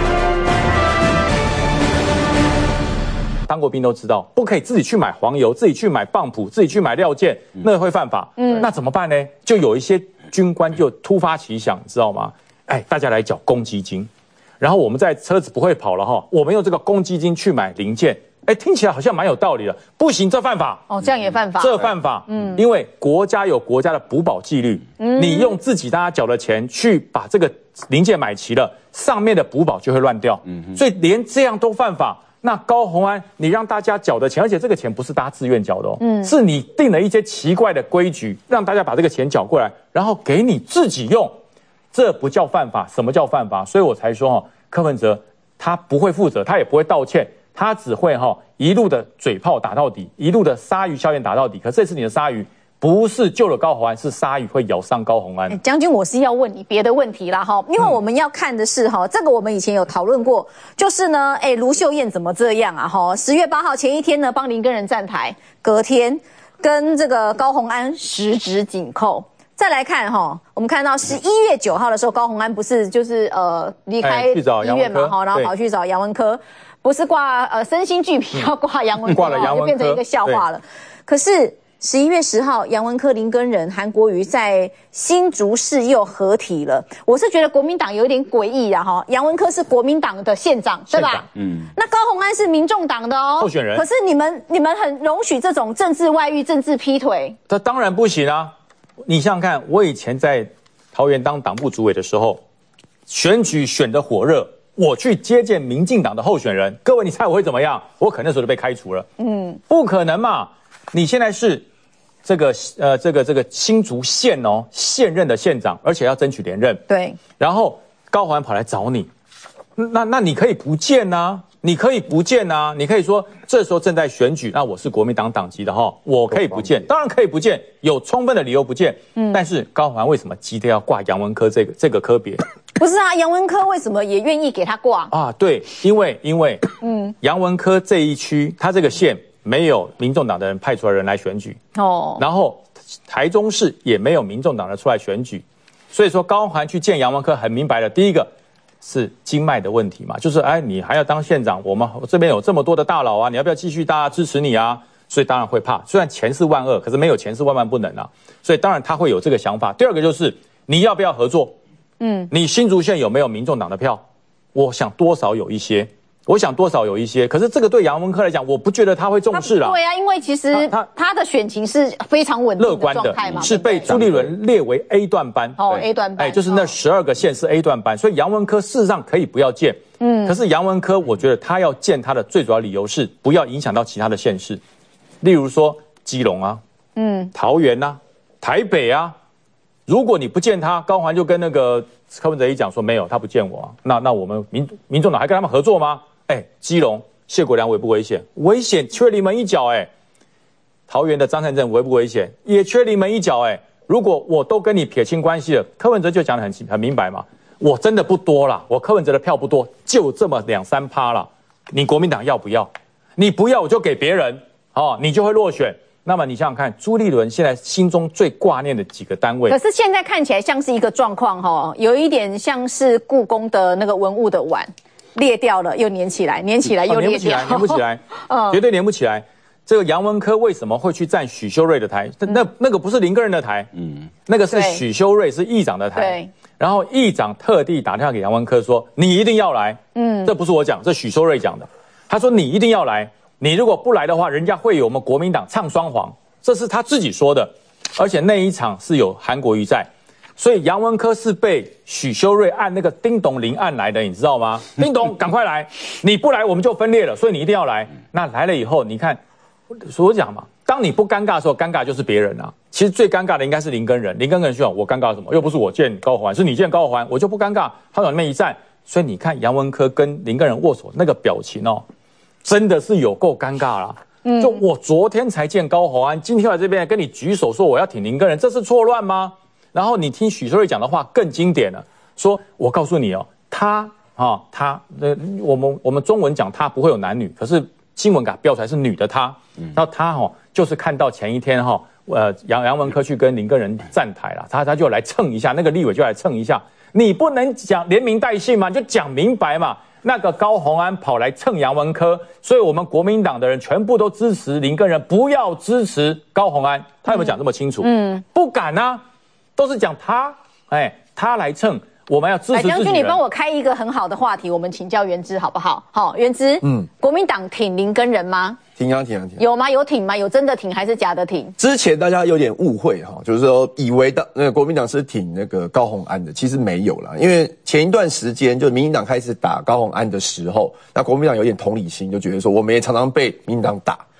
D: 当过兵都知道，不可以自己去买黄油，自己去买棒谱，自己去买料件，那会犯法。那怎么办呢？就有一些军官就突发奇想，知道吗？大家来缴公积金，然后我们在车子不会跑了我们用这个公积金去买零件。听起来好像蛮有道理的，不行，这犯法
A: 这样也犯法，
D: 这犯法，因为国家有国家的补保纪律，你用自己大家缴的钱去把这个零件买齐了，上面的补保就会乱掉，所以连这样都犯法。那高虹安，你让大家缴的钱，而且这个钱不是大家自愿缴的是你定了一些奇怪的规矩，让大家把这个钱缴过来，然后给你自己用，这不叫犯法。什么叫犯法？所以我才说柯文哲他不会负责，他也不会道歉，他只会一路的嘴炮打到底，一路的鲨鱼效应打到底。可这次你的鲨鱼不是救了高虹安，是鲨鱼会咬伤高虹安。
A: 将军，我是要问你别的问题啦因为我们要看的是这个我们以前有讨论过，就是呢，卢秀燕怎么这样啊？10月8号前一天呢，帮林耕仁站台，隔天跟这个高虹安十指紧扣。再来看我们看到11月9号的时候，高虹安不是就是离开医院嘛然后跑去找杨文科，不是挂身心俱疲要挂杨文科，
D: 挂了杨文科
A: 就变成一个笑话了。可是11月10号，杨文科、林耕仁、韩国瑜在新竹市又合体了。我是觉得国民党有一点诡异杨文科是国民党的县长，对吧？那高虹安是民众党的
D: 候选人。
A: 可是你们很容许这种政治外遇、政治劈腿？
D: 这当然不行啊！你想想看，我以前在桃园当党部主委的时候，选举选得火热，我去接见民进党的候选人，各位你猜我会怎么样？我可能那时候就被开除了。不可能嘛！你现在是这个新竹县现任的县长，而且要争取连任。
A: 对。
D: 然后高虹安跑来找你，那你可以不见啊，你可以不见啊，你可以说这时候正在选举，那我是国民党党籍的我可以不见，当然可以不见，有充分的理由不见。但是高虹安为什么急着要挂杨文科这个科别？
A: 不是啊，杨文科为什么也愿意给他挂
D: 啊？对，因为杨文科这一区，他这个县没有民众党的人派出来人来选举然后台中市也没有民众党的出来选举，所以说高虹安去见杨文科很明白了，第一个是经脉的问题嘛，就是你还要当县长，我们这边有这么多的大佬啊，你要不要继续大家支持你啊？所以当然会怕，虽然钱是万恶，可是没有钱是万万不能啊，所以当然他会有这个想法。第二个就是你要不要合作？你新竹县有没有民众党的票？我想多少有一些。可是这个对杨文科来讲，我不觉得他会重视啦。
A: 对啊，因为其实他的选情是非常稳定的状态嘛，
D: 是被朱立伦列为 A 段班。
A: A 段班，
D: 就是那12个县是 A 段班，所以杨文科事实上可以不要见。可是杨文科，我觉得他要见他的最主要理由是不要影响到其他的县市，例如说基隆啊，桃园啊，台北啊。如果你不见他，高虹安就跟那个柯文哲一讲说没有，他不见我那我们民众党还跟他们合作吗？基隆谢国良危不危险？危险，缺临门一脚桃园的张善政危不危险？也缺临门一脚如果我都跟你撇清关系了，柯文哲就讲得很明白嘛，我真的不多啦，我柯文哲的票不多，就这么2-3%啦，你国民党要不要？你不要我就给别人你就会落选。那么你想想看，朱立伦现在心中最挂念的几个单位，
A: 可是现在看起来像是一个状况有一点像是故宫的那个文物的碗裂掉了又粘起来，粘起来又裂掉，
D: 粘不起来，绝对粘不起来。这个杨文科为什么会去站许修睿的台？那个不是林耕仁的台，那个是许修睿是议长的台。
A: 对。
D: 然后议长特地打电话给杨文科说：“你一定要来。”这不是我讲，这许修睿讲的。他说：“你一定要来。你如果不来的话，人家会有我们国民党唱双簧。”这是他自己说的，而且那一场是有韩国瑜在，所以杨文科是被许修睿按那个叮咚铃按来的，你知道吗？叮咚，赶快来！你不来我们就分裂了，所以你一定要来。那来了以后，你看，我讲嘛，当你不尴尬的时候，尴尬就是别人啊。其实最尴尬的应该是林耕仁，林耕仁说：“我尴尬什么？又不是我见高虹安，是你见高虹安，我就不尴尬。”他往那边一站，所以你看杨文科跟林耕仁握手那个表情真的是有够尴尬啦。就我昨天才见高虹安，今天来这边跟你举手说我要挺林耕仁，这是错乱吗？然后你听许修睿讲的话更经典了，说我告诉你他我们中文讲他不会有男女，可是新闻给他标出来是女的他，然后他就是看到前一天杨文科去跟林耕仁站台了，他就来蹭一下，那个立委就来蹭一下，你不能讲连名带姓嘛，你就讲明白嘛。那个高虹安跑来蹭杨文科，所以我们国民党的人全部都支持林耕仁，不要支持高虹安。他有没有讲这么清楚？不敢啊，都是讲他来蹭，我们要支持自己人。将军，
A: 你帮我开一个很好的话题，我们请教元之好不好？好，元之，国民党挺林耕仁吗？
B: 挺啊。
A: 有吗？有挺吗？有真的挺还是假的挺？
B: 之前大家有点误会就是说以为国民党是挺那个高虹安的，其实没有啦。因为前一段时间就民进党开始打高虹安的时候，那国民党有点同理心，就觉得说我们也常常被民进党打，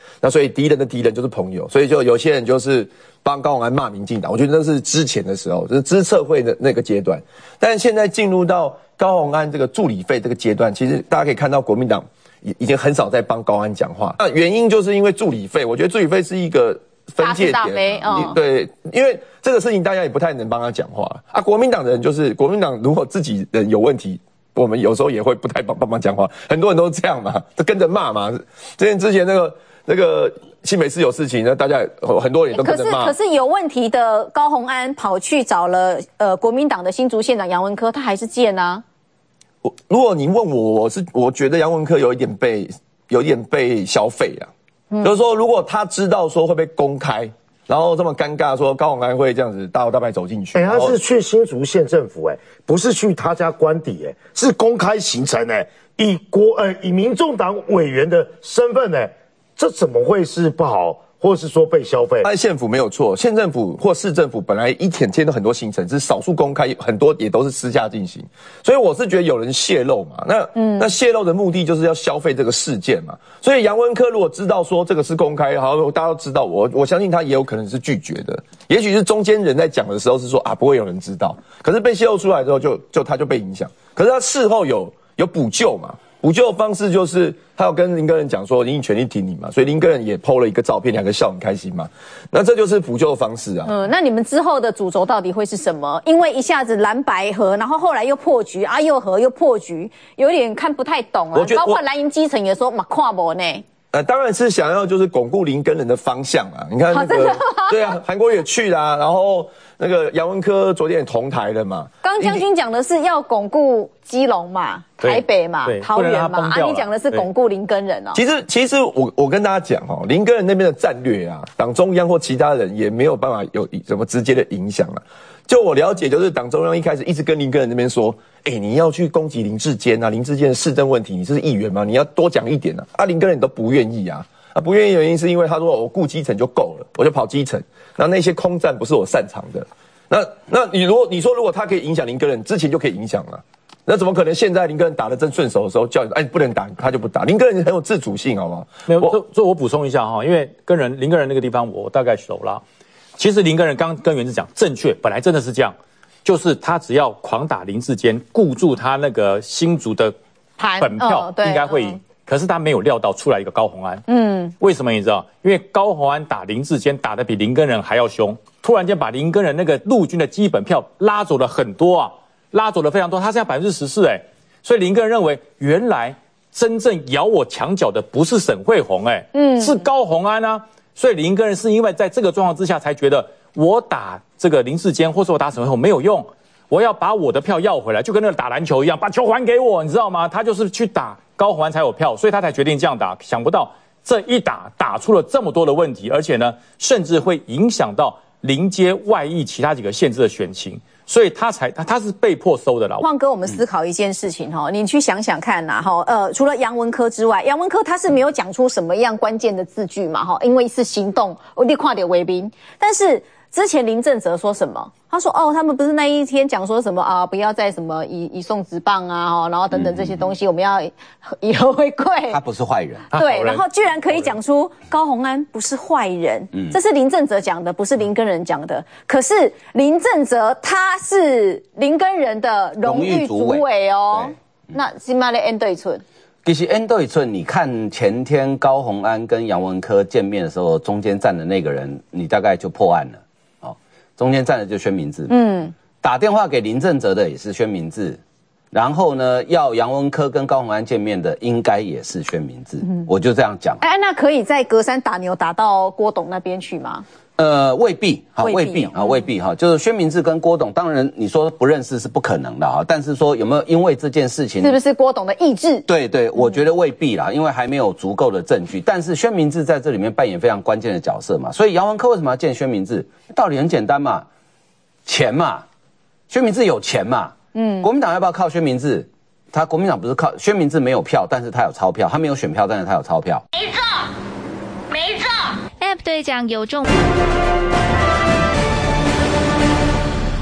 B: 那所以敌人的敌人就是朋友，所以就有些人就是帮高虹安骂民进党，我觉得那是之前的时候，就是资策会的那个阶段。但是现在进入到高虹安这个助理费这个阶段，其实大家可以看到国民党已经很少在帮高虹安讲话。那原因就是因为助理费，我觉得助理费是一个分界点，对，因为这个事情大家也不太能帮他讲话啊。国民党的人就是国民党，如果自己人有问题，我们有时候也会不太帮忙讲话，很多人都这样嘛，都跟着骂嘛。之前那个新北市有事情，那大家很多人都跟着骂。
A: 可是有问题的高虹安跑去找了国民党的新竹县长杨文科，他还是贱啊。
B: 如果你问我觉得杨文科有一点被消费啊。就是说，如果他知道说会被公开，然后这么尴尬，说高虹安会这样子大摇大摆走进去，
I: 他是去新竹县政府，不是去他家官邸，是公开行程，以民众党委员的身份，这怎么会是不好，或是说被消费？
B: 县府没有错，县政府或市政府本来一天都很多行程，是少数公开，很多也都是私下进行。所以我是觉得有人泄露嘛，那泄露的目的就是要消费这个事件嘛。所以杨文科如果知道说这个是公开，好，大家都知道，我相信他也有可能是拒绝的。也许是中间人在讲的时候是说不会有人知道，可是被泄露出来之后他就被影响。可是他事后有补救嘛。补救的方式就是他要跟林根人讲说你全力挺你嘛，所以林根人也 po 了一个照片，两个笑很开心嘛，那这就是补救的方式啊。
A: 那你们之后的主轴到底会是什么？因为一下子蓝白合，然后后来又破局，又合又破局，有点看不太懂啊。包括蓝营基层也说嘛看不呢。
B: 当然是想要就是巩固林根人的方向啊。你看那个，对啊，韩国也去啦，然后那个杨文科昨天也同台了嘛。
A: 刚将军讲的是要巩固基隆嘛、台北嘛、桃园嘛，你讲的是巩固林根人哦。
B: 其实我跟大家讲哦，林根人那边的战略啊，党中央或其他人也没有办法有什么直接的影响啊。就我了解，就是党中央一开始一直跟林根人那边说，你要去攻击林智坚啊，林智坚的市政问题，你是议员嘛，你要多讲一点啊。林根人都不愿意啊。不愿意的原因是因为他说我顾基层就够了，我就跑基层，那些空战不是我擅长的。那你说如果他可以影响林根人，之前就可以影响了，那怎么可能现在林根人打得正顺手的时候叫你不能打，他就不打？林根人很有自主性，好不好？
D: 没有，这我补充一下哈，因为林根人那个地方我大概熟了。其实林根人刚跟元志讲正确，本来真的是这样，就是他只要狂打林智坚，固住他那个新竹的本票，应该会赢。可是他没有料到出来一个高虹安，为什么你知道？因为高虹安打林智坚打得比林根人还要凶，突然间把林根人那个陆军的基本票拉走了很多啊，拉走了非常多，他现在14%所以林根人认为原来真正咬我墙角的不是沈慧虹是高虹安啊。所以林根人是因为在这个状况之下才觉得我打这个林智坚或者我打沈慧虹没有用，我要把我的票要回来，就跟那个打篮球一样，把球还给我，你知道吗？他就是去打高虹安才有票，所以他才决定这样打。想不到这一打出了这么多的问题，而且呢，甚至会影响到临街外溢其他几个县市的选情。所以他是被迫收的啦。
A: 晃哥，我们思考一件事情哈，你去想想看呐哈，除了杨文科之外，杨文科他是没有讲出什么样关键的字句嘛哈，因为是行动，我得跨点为兵。但是之前林正泽说什么？他说他们不是那一天讲说什么不要再什么以送职棒啊，然后等等这些东西，我们要以和为贵。
K: 他不是坏人，
A: 对，然后居然可以讲出高虹安不是坏人，这是林正泽讲的，不是林根人讲的。可是林正泽他是林根人的荣誉主委哦，那是嘛的 N 对寸。
K: 其实 N 对寸，你看前天高虹安跟杨文科见面的时候，中间站的那个人，你大概就破案了。中间站的就宣明志，打电话给林正泽的也是宣明志，然后呢，要杨文科跟高虹安见面的应该也是宣明志，我就这样讲。
A: 那可以在隔山打牛打到郭董那边去吗？
K: 未必，未必哈，就是宣明志跟郭董，当然你说不认识是不可能的哈，但是说有没有因为这件事情，
A: 是不是郭董的意志？
K: 对，我觉得未必啦，因为还没有足够的证据。但是宣明志在这里面扮演非常关键的角色嘛，所以杨文科为什么要见宣明志？道理很简单嘛，钱嘛，宣明志有钱嘛，国民党要不要靠宣明志？他国民党不是靠宣明志没有票，但是他有钞票，他没有选票，但是他有钞票。
M: 没错 ，App 队长有中。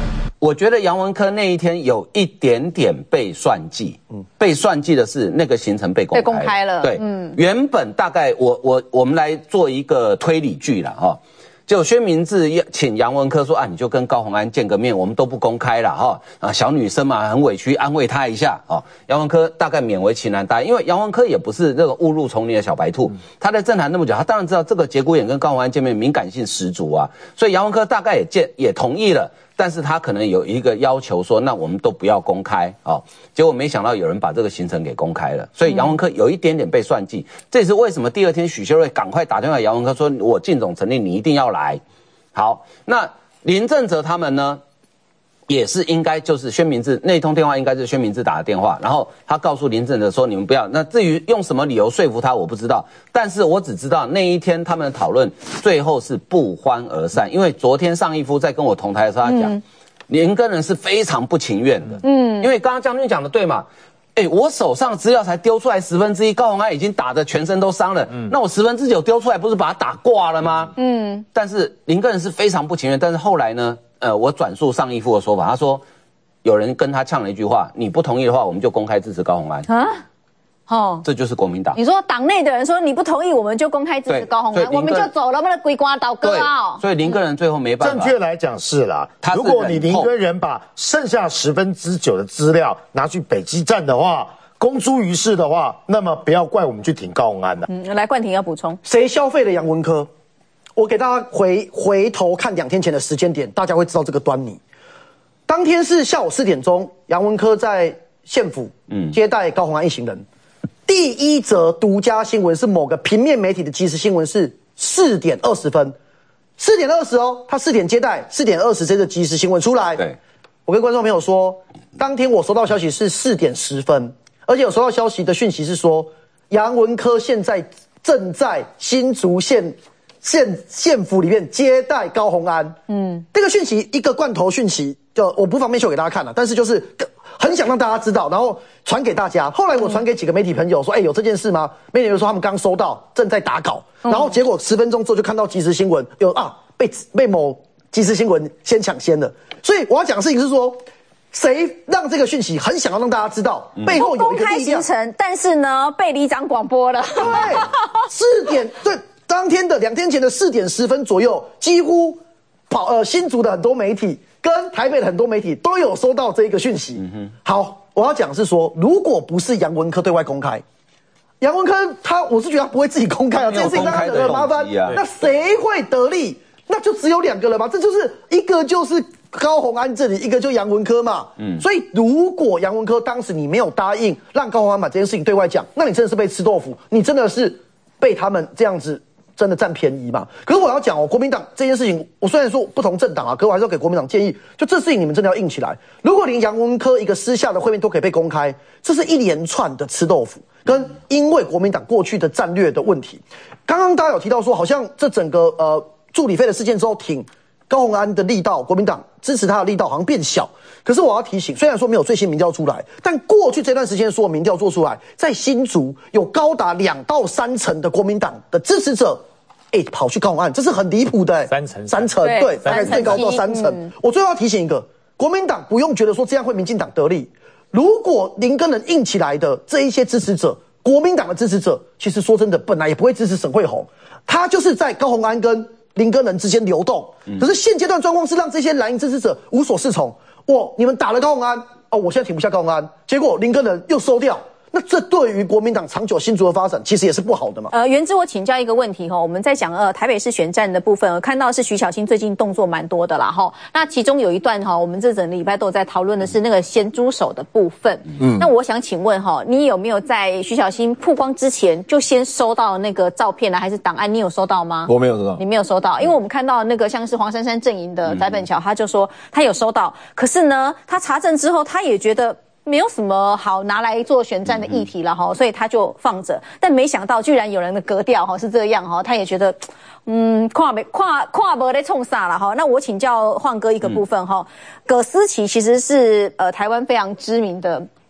K: 我觉得杨文科那一天有一点点被算计，被算计的是那个行程被公开了。对，原本大概我们来做一个推理剧了哈。就薛明志请杨文科说啊，你就跟高虹安见个面，我们都不公开了哈啊，小女生嘛很委屈，安慰她一下啊。杨文科大概勉为其难答应，因为杨文科也不是那个误入丛林的小白兔，他在政坛那么久，他当然知道这个节骨眼跟高虹安见面敏感性十足啊，所以杨文科大概也同意了。但是他可能有一个要求说，那我们都不要公开哦。结果没想到有人把这个行程给公开了，所以杨文科有一点点被算计。这也是为什么第二天许秀瑞赶快打电话给杨文科说，我靳总成立，你一定要来。好，那林正哲他们呢，也是应该就是薛明志那通电话应该是薛明志打的电话，然后他告诉林正哲说你们不要。那至于用什么理由说服他，我不知道，但是我只知道那一天他们的讨论最后是不欢而散，因为昨天尚义夫在跟我同台的时候他讲，林根人是非常不情愿的，因为刚刚将军讲的对嘛。我手上资料才丢出来1/10，高虹安已经打得全身都伤了，那我9/10丢出来，不是把他打挂了吗？但是林根人是非常不情愿，但是后来呢，我转述尚义夫的说法，他说有人跟他呛了一句话，你不同意的话，我们就公开支持高虹安啊。哦，这就是国民党。你
A: 说党内的人说你不同意，我们就公开支持高虹安，我们就走了，我们的龟瓜倒戈啊。
K: 所以林根人最后没办法。
I: 正确来讲是啦，如果你林根人把剩下9/10的资料拿去北基站的话，公诸于世的话，那么不要怪我们去挺高虹安了。
A: 来，冠廷要补充，
C: 谁消费了杨文科？我给大家回头看2天前的时间点，大家会知道这个端倪。当天是下午4点钟，杨文科在县府接待高虹安一行人。第一则独家新闻是某个平面媒体的即时新闻，是4点20分，4点20哦，他4点接待，4点20这个即时新闻出来。对，我跟观众朋友说，当天我收到消息是4点10分，而且我收到消息的讯息是说，杨文科现在正在新竹县府里面接待高虹安。这个讯息一个罐头讯息，就我不方便秀给大家看了，但是就是很想让大家知道，然后传给大家。后来我传给几个媒体朋友说，有这件事吗？媒体就说他们刚收到，正在打稿。然后结果10分钟之后就看到即时新闻，被某即时新闻先抢先了。所以我要讲的事情是说，谁让这个讯息很想要让大家知道，背后有一个力量。公开行程，
A: 但是呢被里长广播了。
C: 对，对，当天的2天前的4点10分左右，几乎新竹的很多媒体跟台北的很多媒体都有收到这一个讯息。好，我要讲的是说，如果不是杨文科对外公开，杨文科我是觉得他不会自己公开啊，这件事情让他惹了麻烦，那谁会得利？那就只有2个人嘛，这就是一个就是高虹安这里，一个就杨文科嘛。所以如果杨文科当时你没有答应让高虹安把这件事情对外讲，那你真的是被吃豆腐，你真的是被他们这样子真的占便宜嘛？可是我要讲国民党这件事情，我虽然说不同政党啊，可我还是要给国民党建议，就这事情你们真的要硬起来。如果连杨文科一个私下的会面都可以被公开，这是一连串的吃豆腐，跟因为国民党过去的战略的问题。刚刚大家有提到说，好像这整个助理费的事件之后，挺高虹安的力道，国民党支持他的力道好像变小。可是我要提醒，虽然说没有最新民调出来，但过去这段时间所有民调做出来，在新竹有高达2到3成的国民党的支持者，跑去高虹安，这是很离谱的。3成，对，大概最高到3成。我最后要提醒一个，国民党不用觉得说这样会民进党得利。如果林根人硬起来的这一些支持者，国民党的支持者，其实说真的，本来也不会支持沈慧虹，他就是在高虹安跟林根人之间流动。可是现阶段状况是让这些蓝营支持者无所适从。你们打了高虹安，我现在停不下高虹安，结果林根人又收掉。那这对于国民党长久新竹的发展，其实也是不好的嘛。
A: 元之，我请教一个问题哈，我们在讲台北市选战的部分，我看到是徐巧芯最近动作蛮多的啦哈。那其中有一段哈，我们这整个礼拜都有在讨论的是那个咸猪手的部分。那我想请问哈，你有没有在徐巧芯曝光之前就先收到那个照片呢，还是档案？你有收到吗？
B: 我没有收到。
A: 你没有收到，因为我们看到那个像是黄珊珊阵营的翟本桥，他就说他有收到，可是呢，他查证之后，他也觉得没有什么好拿来做选战的议题了哈，所以他就放着。但没想到，居然有人的格调哈是这样哈，他也觉得，看没在冲啥了哈。那我请教晃哥一个部分哈，葛思琪其实是台湾非常知名的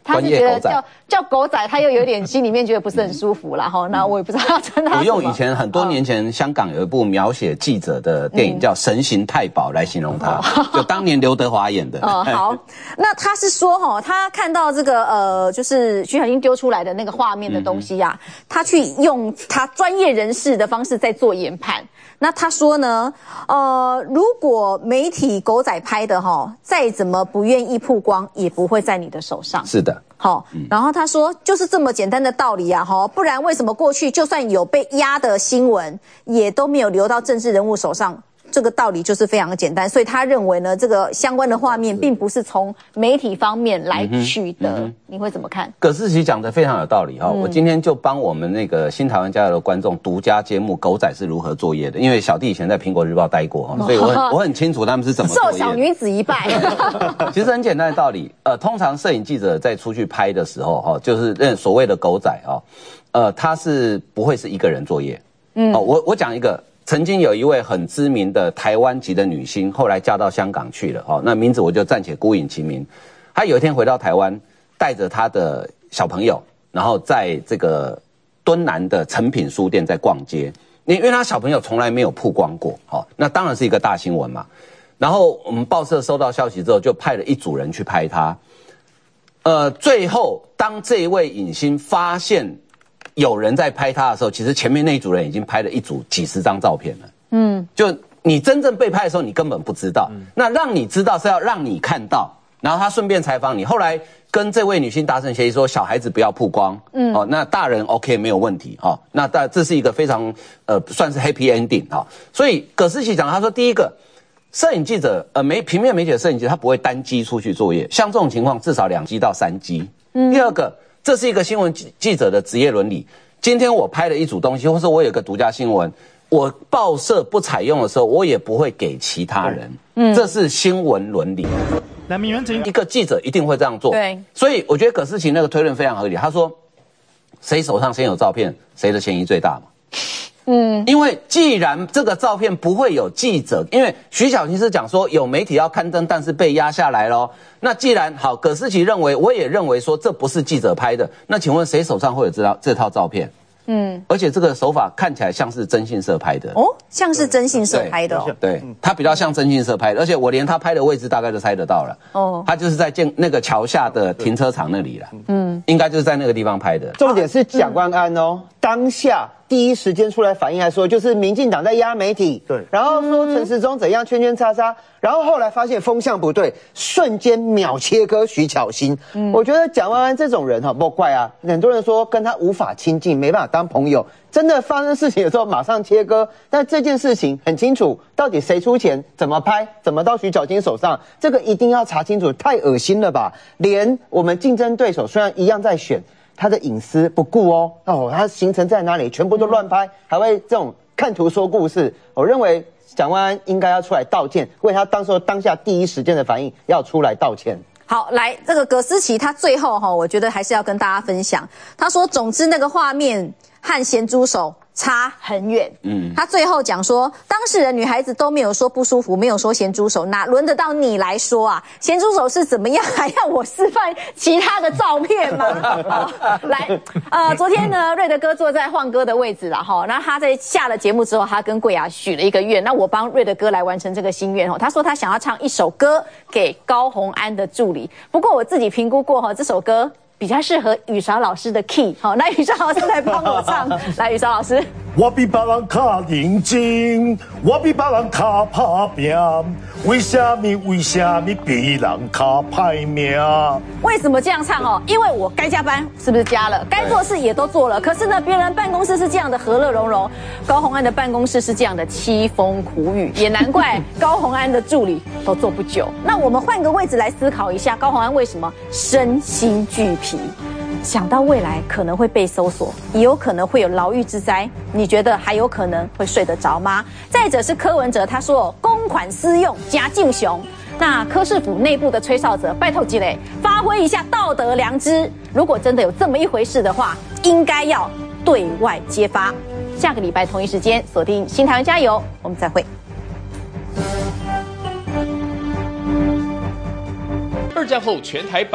A: 他是觉得叫狗仔，他又有点心里面觉得不是很舒服啦哈。那我也不知道要称他什么。
K: 我用以前很多年前香港有一部描写记者的电影叫《神行太保》来形容他，就当年刘德华演的。
A: 好，那他是说哈，他看到这个就是徐小新丢出来的那个画面的东西呀，他去用他专业人士的方式在做研判。那他说呢，如果媒体狗仔拍的再怎么不愿意曝光，也不会在你的手上。
K: 是的。
A: 好，然后他说就是这么简单的道理啊，不然为什么过去就算有被压的新闻，也都没有流到政治人物手上？这个道理就是非常的简单，所以他认为呢，这个相关的画面并不是从媒体方面来取得，你会怎么看？
K: 葛世奇讲的非常有道理哈，我今天就帮我们那个新台湾加油的观众独家节目《狗仔是如何作业的》，因为小弟以前在苹果日报待过，所以我很清楚他们是怎么作业的。受
A: 小女子一拜。
K: 其实很简单的道理，通常摄影记者在出去拍的时候就是所谓的狗仔他是不会是一个人作业。我讲一个。曾经有一位很知名的台湾籍的女星，后来嫁到香港去了，那名字我就暂且孤影其名。她有一天回到台湾，带着她的小朋友，然后在这个敦南的诚品书店在逛街，因为她小朋友从来没有曝光过，那当然是一个大新闻嘛。然后我们报社收到消息之后，就派了一组人去拍她。最后当这一位影星发现有人在拍他的时候，其实前面那一组人已经拍了一组几十张照片了。就你真正被拍的时候，你根本不知道。那让你知道是要让你看到，然后他顺便采访你。后来跟这位女性达成协议说，小孩子不要曝光。那大人 OK 没有问题。那这是一个非常算是 happy ending。所以葛世奇讲，他说第一个，摄影记者平面媒体的摄影记者他不会单机出去作业，像这种情况至少2机到3机。第二个。这是一个新闻记者的职业伦理。今天我拍了一组东西，或是我有一个独家新闻，我报社不采用的时候，我也不会给其他人。这是新闻伦理。一个记者一定会这样做。对，所以我觉得葛世奇那个推论非常合理。他说，谁手上先有照片，谁的嫌疑最大嘛。因为既然这个照片不会有记者，因为徐小新是讲说有媒体要刊登，但是被压下来咯。那既然好，葛世奇认为，我也认为说这不是记者拍的，那请问谁手上会有这套照片？而且这个手法看起来像是征信社拍的
A: 像是征信社拍的
K: 对，他比较像征信社拍的，而且我连他拍的位置大概都猜得到了他就是在那个桥下的停车场那里了应该就是在那个地方拍的。
H: 重点是蒋万安当下第一时间出来反应来说，就是民进党在压媒体，对，然后说陈时中怎样圈圈叉叉，然后后来发现风向不对，瞬间秒切割徐巧芯。我觉得蒋万安这种人不怪啊，很多人说跟他无法亲近，没办法当朋友，真的发生事情的时候马上切割。但这件事情很清楚，到底谁出钱，怎么拍，怎么到徐巧芯手上，这个一定要查清楚，太恶心了吧？连我们竞争对手虽然一样在选，他的隐私不顾他行程在哪里，全部都乱拍，还会这种看图说故事。我认为蒋万安应该要出来道歉，为他当下第一时间的反应要出来道歉。
A: 好，来这个葛思琪，他最后我觉得还是要跟大家分享。他说，总之那个画面和咸猪手差很远。他最后讲说，当事人女孩子都没有说不舒服，没有说咸猪手，哪轮得到你来说啊？咸猪手是怎么样？还要我示范其他的照片吗？来，昨天呢，瑞德哥坐在晃哥的位置啦，那他在下了节目之后，他跟桂雅许了一个愿，那我帮瑞德哥来完成这个心愿他说他想要唱一首歌给高虹安的助理，不过我自己评估过这首歌比较适合雨韶老师的 key， 那雨韶老师来帮我唱。来，雨韶老师。
I: 我比别人较认真，我比别人较打拼，为什么别人较歹命？
A: 为什么这样唱因为我该加班是不是加了，该做事也都做了，可是呢，别人办公室是这样的和乐融融，高虹安的办公室是这样的凄风苦雨，也难怪高虹安的助理都做不久。那我们换个位置来思考一下，高虹安为什么身心俱疲？想到未来可能会被搜索，也有可能会有牢狱之灾，你觉得还有可能会睡得着吗？再者是柯文哲，他说公款私用加敬雄，那柯市府内部的吹哨者，拜托积累发挥一下道德良知，如果真的有这么一回事的话，应该要对外揭发。下个礼拜同一时间锁定新台湾加油，我们再会。
O: 2战后全台